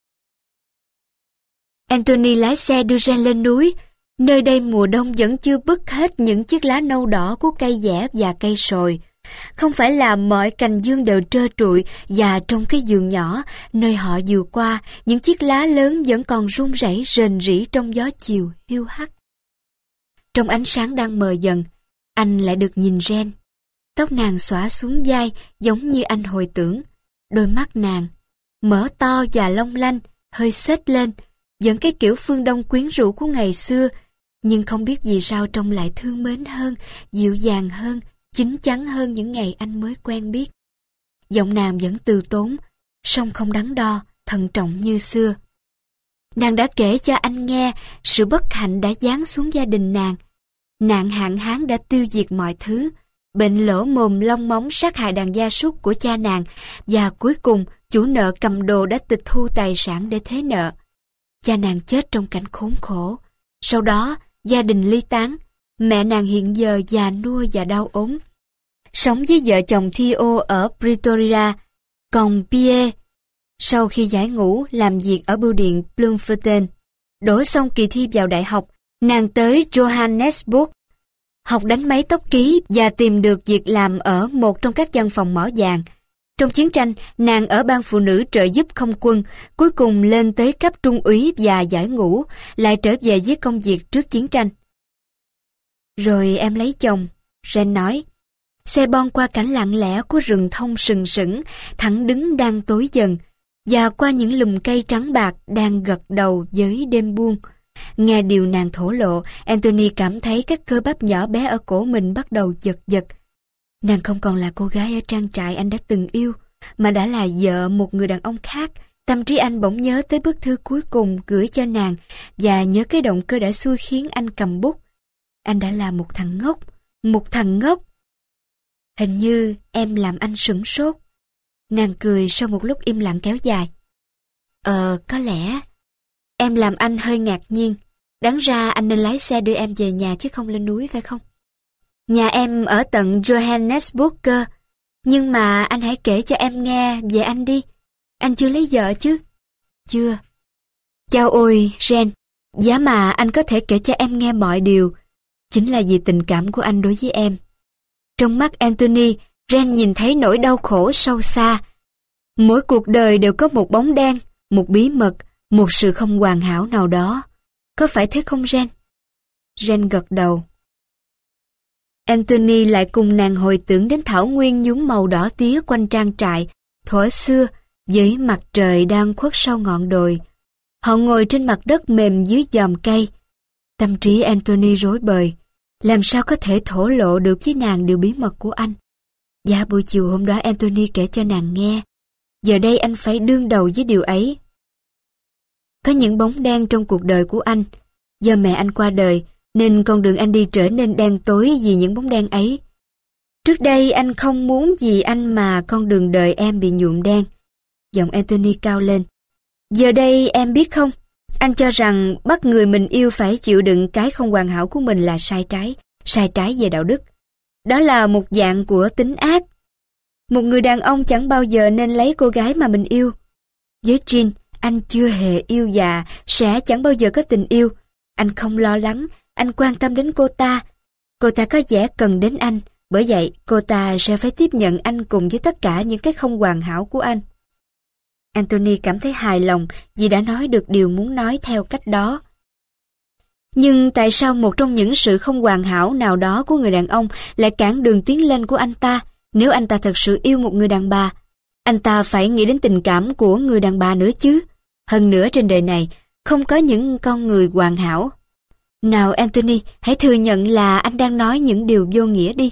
Anthony lái xe đưa Ren lên núi. Nơi đây mùa đông vẫn chưa bứt hết những chiếc lá nâu đỏ của cây dẻ và cây sồi. Không phải là mọi cành dương đều trơ trụi, và trong cái vườn nhỏ nơi họ vừa qua, những chiếc lá lớn vẫn còn rung rẩy rền rĩ trong gió chiều hiu hắt. Trong ánh sáng đang mờ dần, anh lại được nhìn Ren. Tóc nàng xõa xuống vai giống như anh hồi tưởng. Đôi mắt nàng mở to và long lanh, hơi xếch lên, vẫn cái kiểu phương Đông quyến rũ của ngày xưa, nhưng không biết vì sao trông lại thương mến hơn, dịu dàng hơn, chín chắn hơn những ngày anh mới quen biết. Giọng nàng vẫn từ tốn, song không đắn đo, thận trọng như xưa. Nàng đã kể cho anh nghe sự bất hạnh đã giáng xuống gia đình nàng. Nạn hạn hán đã tiêu diệt mọi thứ, bệnh lỗ mồm long móng sát hại đàn gia súc của cha nàng, và cuối cùng chủ nợ cầm đồ đã tịch thu tài sản để thế nợ. Cha nàng chết trong cảnh khốn khổ. Sau đó, gia đình ly tán. Mẹ nàng hiện giờ già nua và đau ốm, sống với vợ chồng Theo ở Pretoria. Còn Pierre, sau khi giải ngũ, làm việc ở bưu điện Bloemfontein. Đổ xong kỳ thi vào đại học, nàng tới Johannesburg, học đánh máy tóc ký và tìm được việc làm ở một trong các văn phòng mỏ vàng. Trong chiến tranh, nàng ở ban phụ nữ trợ giúp không quân, cuối cùng lên tới cấp trung úy và giải ngũ, lại trở về với công việc trước chiến tranh. Rồi em lấy chồng, Ren nói. Xe bon qua cảnh lặng lẽ của rừng thông sừng sững, thẳng đứng đang tối dần, và qua những lùm cây trắng bạc đang gật đầu với đêm buông. Nghe điều nàng thổ lộ, Anthony cảm thấy các cơ bắp nhỏ bé ở cổ mình bắt đầu giật giật. Nàng không còn là cô gái ở trang trại anh đã từng yêu, mà đã là vợ một người đàn ông khác. Tâm trí anh bỗng nhớ tới bức thư cuối cùng gửi cho nàng, và nhớ cái động cơ đã xui khiến anh cầm bút. Anh đã là một thằng ngốc, một thằng ngốc. Hình như em làm anh sửng sốt. Nàng cười sau một lúc im lặng kéo dài. Ờ, có lẽ. Em làm anh hơi ngạc nhiên. Đáng ra anh nên lái xe đưa em về nhà chứ không lên núi phải không? Nhà em ở tận Johannesburg cơ. Nhưng mà anh hãy kể cho em nghe về anh đi. Anh chưa lấy vợ chứ? Chưa. Chao ôi, Ren. Giá mà anh có thể kể cho em nghe mọi điều, chính là vì tình cảm của anh đối với em. Trong mắt Anthony, Ren nhìn thấy nỗi đau khổ sâu xa. Mỗi cuộc đời đều có một bóng đen, một bí mật, một sự không hoàn hảo nào đó. Có phải thế không Ren? Ren gật đầu. Anthony lại cùng nàng hồi tưởng đến thảo nguyên nhuốm màu đỏ tía quanh trang trại thuở xưa, với mặt trời đang khuất sau ngọn đồi. Họ ngồi trên mặt đất mềm dưới chòm cây. Tâm trí Anthony rối bời. Làm sao có thể thổ lộ được với nàng điều bí mật của anh? Dạ buổi chiều hôm đó Anthony kể cho nàng nghe. Giờ đây anh phải đương đầu với điều ấy. Có những bóng đen trong cuộc đời của anh. Do mẹ anh qua đời, nên con đường anh đi trở nên đen tối vì những bóng đen ấy. Trước đây anh không muốn vì anh mà con đường đời em bị nhuộm đen. Giọng Anthony cao lên. Giờ đây em biết không, anh cho rằng bắt người mình yêu phải chịu đựng cái không hoàn hảo của mình là sai trái, sai trái về đạo đức. Đó là một dạng của tính ác. Một người đàn ông chẳng bao giờ nên lấy cô gái mà mình yêu. Với Jean, anh chưa hề yêu và sẽ chẳng bao giờ có tình yêu. Anh không lo lắng, anh quan tâm đến cô ta. Cô ta có vẻ cần đến anh, bởi vậy cô ta sẽ phải tiếp nhận anh cùng với tất cả những cái không hoàn hảo của anh. Anthony cảm thấy hài lòng vì đã nói được điều muốn nói theo cách đó. Nhưng tại sao một trong những sự không hoàn hảo nào đó của người đàn ông lại cản đường tiến lên của anh ta? Nếu anh ta thật sự yêu một người đàn bà, anh ta phải nghĩ đến tình cảm của người đàn bà nữa chứ. Hơn nữa trên đời này, không có những con người hoàn hảo. Nào Anthony, hãy thừa nhận là anh đang nói những điều vô nghĩa đi.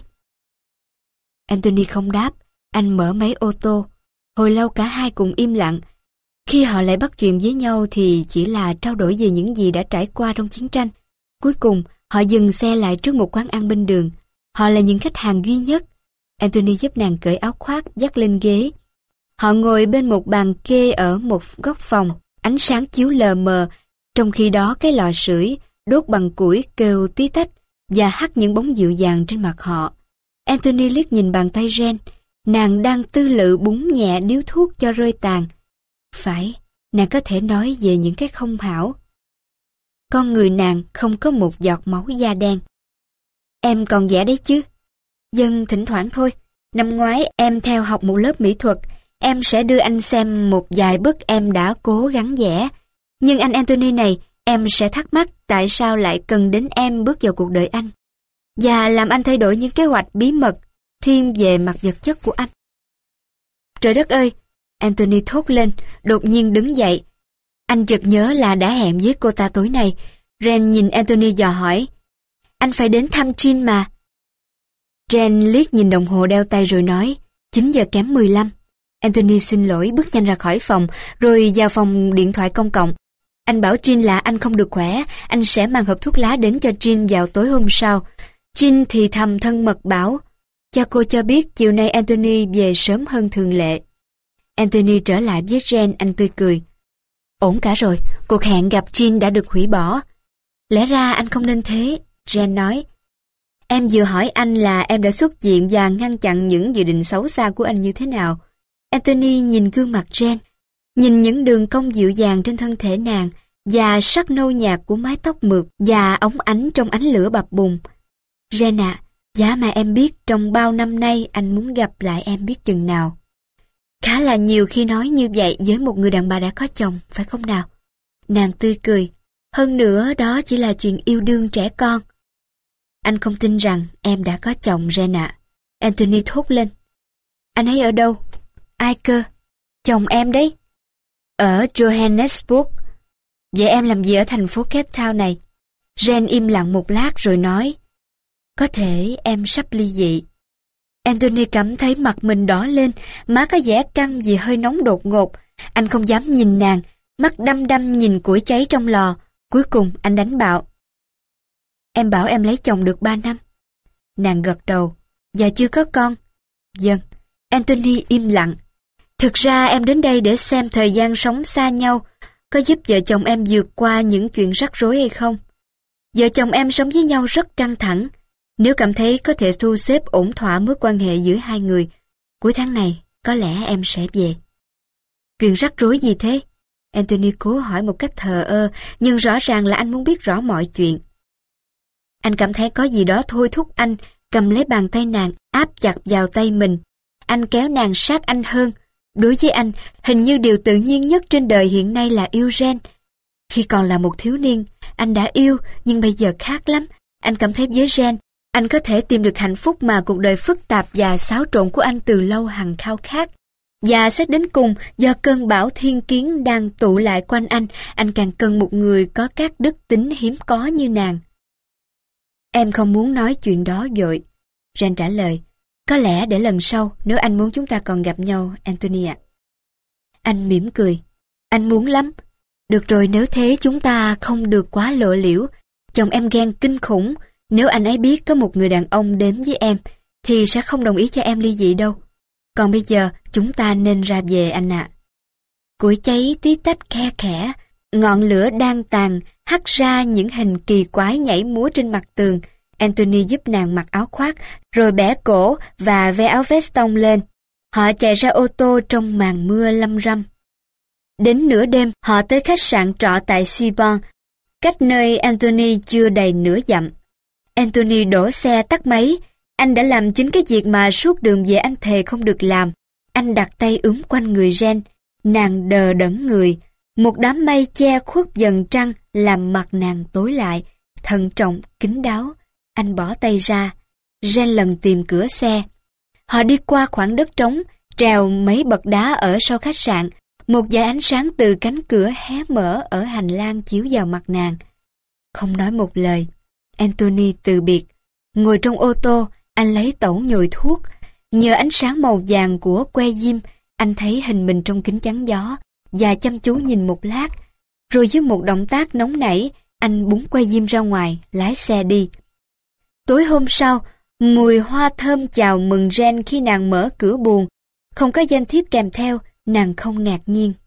Anthony không đáp, anh mở máy ô tô. Hồi lâu cả hai cùng im lặng. Khi họ lại bắt chuyện với nhau thì chỉ là trao đổi về những gì đã trải qua trong chiến tranh. Cuối cùng, họ dừng xe lại trước một quán ăn bên đường. Họ là những khách hàng duy nhất. Anthony giúp nàng cởi áo khoác, dắt lên ghế. Họ ngồi bên một bàn kê ở một góc phòng, ánh sáng chiếu lờ mờ, trong khi đó cái lò sưởi đốt bằng củi kêu tí tách và hắt những bóng dịu dàng trên mặt họ. Anthony liếc nhìn bàn tay Jen, nàng đang tư lự búng nhẹ điếu thuốc cho rơi tàn. Phải, nàng có thể nói về những cái không hảo. Con người nàng không có một giọt máu da đen. Em còn vẽ đấy chứ? Dân thỉnh thoảng thôi. Năm ngoái em theo học một lớp mỹ thuật. Em sẽ đưa anh xem một vài bức em đã cố gắng vẽ. Nhưng anh Anthony này, em sẽ thắc mắc tại sao lại cần đến em bước vào cuộc đời anh. Và làm anh thay đổi những kế hoạch bí mật, thiên về mặt vật chất của anh. Trời đất ơi! Anthony thốt lên, đột nhiên đứng dậy. Anh chợt nhớ là đã hẹn với cô ta tối nay. Jen nhìn Anthony dò hỏi. Anh phải đến thăm Jean mà. Jen liếc nhìn đồng hồ đeo tay rồi nói, chín giờ kém mười lăm. Anthony xin lỗi bước nhanh ra khỏi phòng, rồi vào phòng điện thoại công cộng. Anh bảo Jean là anh không được khỏe, anh sẽ mang hộp thuốc lá đến cho Jean vào tối hôm sau. Jean thì thầm thân mật bảo, cha cô cho biết chiều nay Anthony về sớm hơn thường lệ. Anthony trở lại với Jen, anh tươi cười. Ổn cả rồi, cuộc hẹn gặp Jean đã được hủy bỏ. Lẽ ra anh không nên thế, Jen nói. Em vừa hỏi anh là em đã xuất diện và ngăn chặn những dự định xấu xa của anh như thế nào. Anthony nhìn gương mặt Jen, nhìn những đường cong dịu dàng trên thân thể nàng và sắc nâu nhạt của mái tóc mượt và óng ánh trong ánh lửa bập bùng. Jen ạ, à, giá mà em biết trong bao năm nay anh muốn gặp lại em biết chừng nào. Khá là nhiều khi nói như vậy với một người đàn bà đã có chồng, phải không nào? Nàng tươi cười. Hơn nữa đó chỉ là chuyện yêu đương trẻ con. Anh không tin rằng em đã có chồng, Jen ạ. Anthony thốt lên. Anh ấy ở đâu? Ai cơ? Chồng em đấy. Ở Johannesburg. Vậy em làm gì ở thành phố Cape Town này? Jen im lặng một lát rồi nói. Có thể em sắp ly dị. Anthony cảm thấy mặt mình đỏ lên, má có vẻ căng vì hơi nóng đột ngột. Anh không dám nhìn nàng, mắt đăm đăm nhìn củi cháy trong lò. Cuối cùng anh đánh bạo. Em bảo em lấy chồng được ba năm. Nàng gật đầu. Và chưa có con. Vâng. Anthony im lặng. Thực ra em đến đây để xem thời gian sống xa nhau có giúp vợ chồng em vượt qua những chuyện rắc rối hay không. Vợ chồng em sống với nhau rất căng thẳng. Nếu cảm thấy có thể thu xếp ổn thỏa mối quan hệ giữa hai người, cuối tháng này có lẽ em sẽ về. Chuyện rắc rối gì thế? Anthony cố hỏi một cách thờ ơ, nhưng rõ ràng là anh muốn biết rõ mọi chuyện. Anh cảm thấy có gì đó thôi thúc anh cầm lấy bàn tay nàng áp chặt vào tay mình. Anh kéo nàng sát anh hơn. Đối với anh, hình như điều tự nhiên nhất trên đời hiện nay là yêu Jen. Khi còn là một thiếu niên, anh đã yêu, nhưng bây giờ khác lắm. Anh cảm thấy với Jen, anh có thể tìm được hạnh phúc mà cuộc đời phức tạp và xáo trộn của anh từ lâu hằng khao khát. Và xét đến cùng, do cơn bão thiên kiến đang tụ lại quanh anh, anh càng cần một người có các đức tính hiếm có như nàng. Em không muốn nói chuyện đó vội. Jen trả lời. Có lẽ để lần sau, nếu anh muốn chúng ta còn gặp nhau, Anthony ạ. Anh mỉm cười. Anh muốn lắm. Được rồi, nếu thế chúng ta không được quá lộ liễu. Chồng em ghen kinh khủng. Nếu anh ấy biết có một người đàn ông đến với em, thì sẽ không đồng ý cho em ly dị đâu. Còn bây giờ, chúng ta nên ra về anh ạ. Củi cháy tí tách khe khẽ, ngọn lửa đang tàn, hắt ra những hình kỳ quái nhảy múa trên mặt tường. Anthony giúp nàng mặc áo khoác, rồi bẻ cổ và ve áo vest tông lên. Họ chạy ra ô tô trong màn mưa lâm râm. Đến nửa đêm, họ tới khách sạn trọ tại Seabourn, cách nơi Anthony chưa đầy nửa dặm. Anthony đổ xe tắt máy. Anh đã làm chính cái việc mà suốt đường về anh thề không được làm. Anh đặt tay úm quanh người Jen. Nàng đờ đẫn người. Một đám mây che khuất dần trăng làm mặt nàng tối lại. Thận trọng, kín đáo. Anh bỏ tay ra. Jen lần tìm cửa xe. Họ đi qua khoảng đất trống, trèo mấy bậc đá ở sau khách sạn. Một dải ánh sáng từ cánh cửa hé mở ở hành lang chiếu vào mặt nàng. Không nói một lời, Anthony từ biệt. Ngồi trong ô tô, anh lấy tẩu nhồi thuốc. Nhờ ánh sáng màu vàng của que diêm, anh thấy hình mình trong kính chắn gió và chăm chú nhìn một lát. Rồi với một động tác nóng nảy, anh búng quay diêm ra ngoài, lái xe đi. Tối hôm sau, mùi hoa thơm chào mừng Jen khi nàng mở cửa buồng. Không có danh thiếp kèm theo, nàng không ngạc nhiên.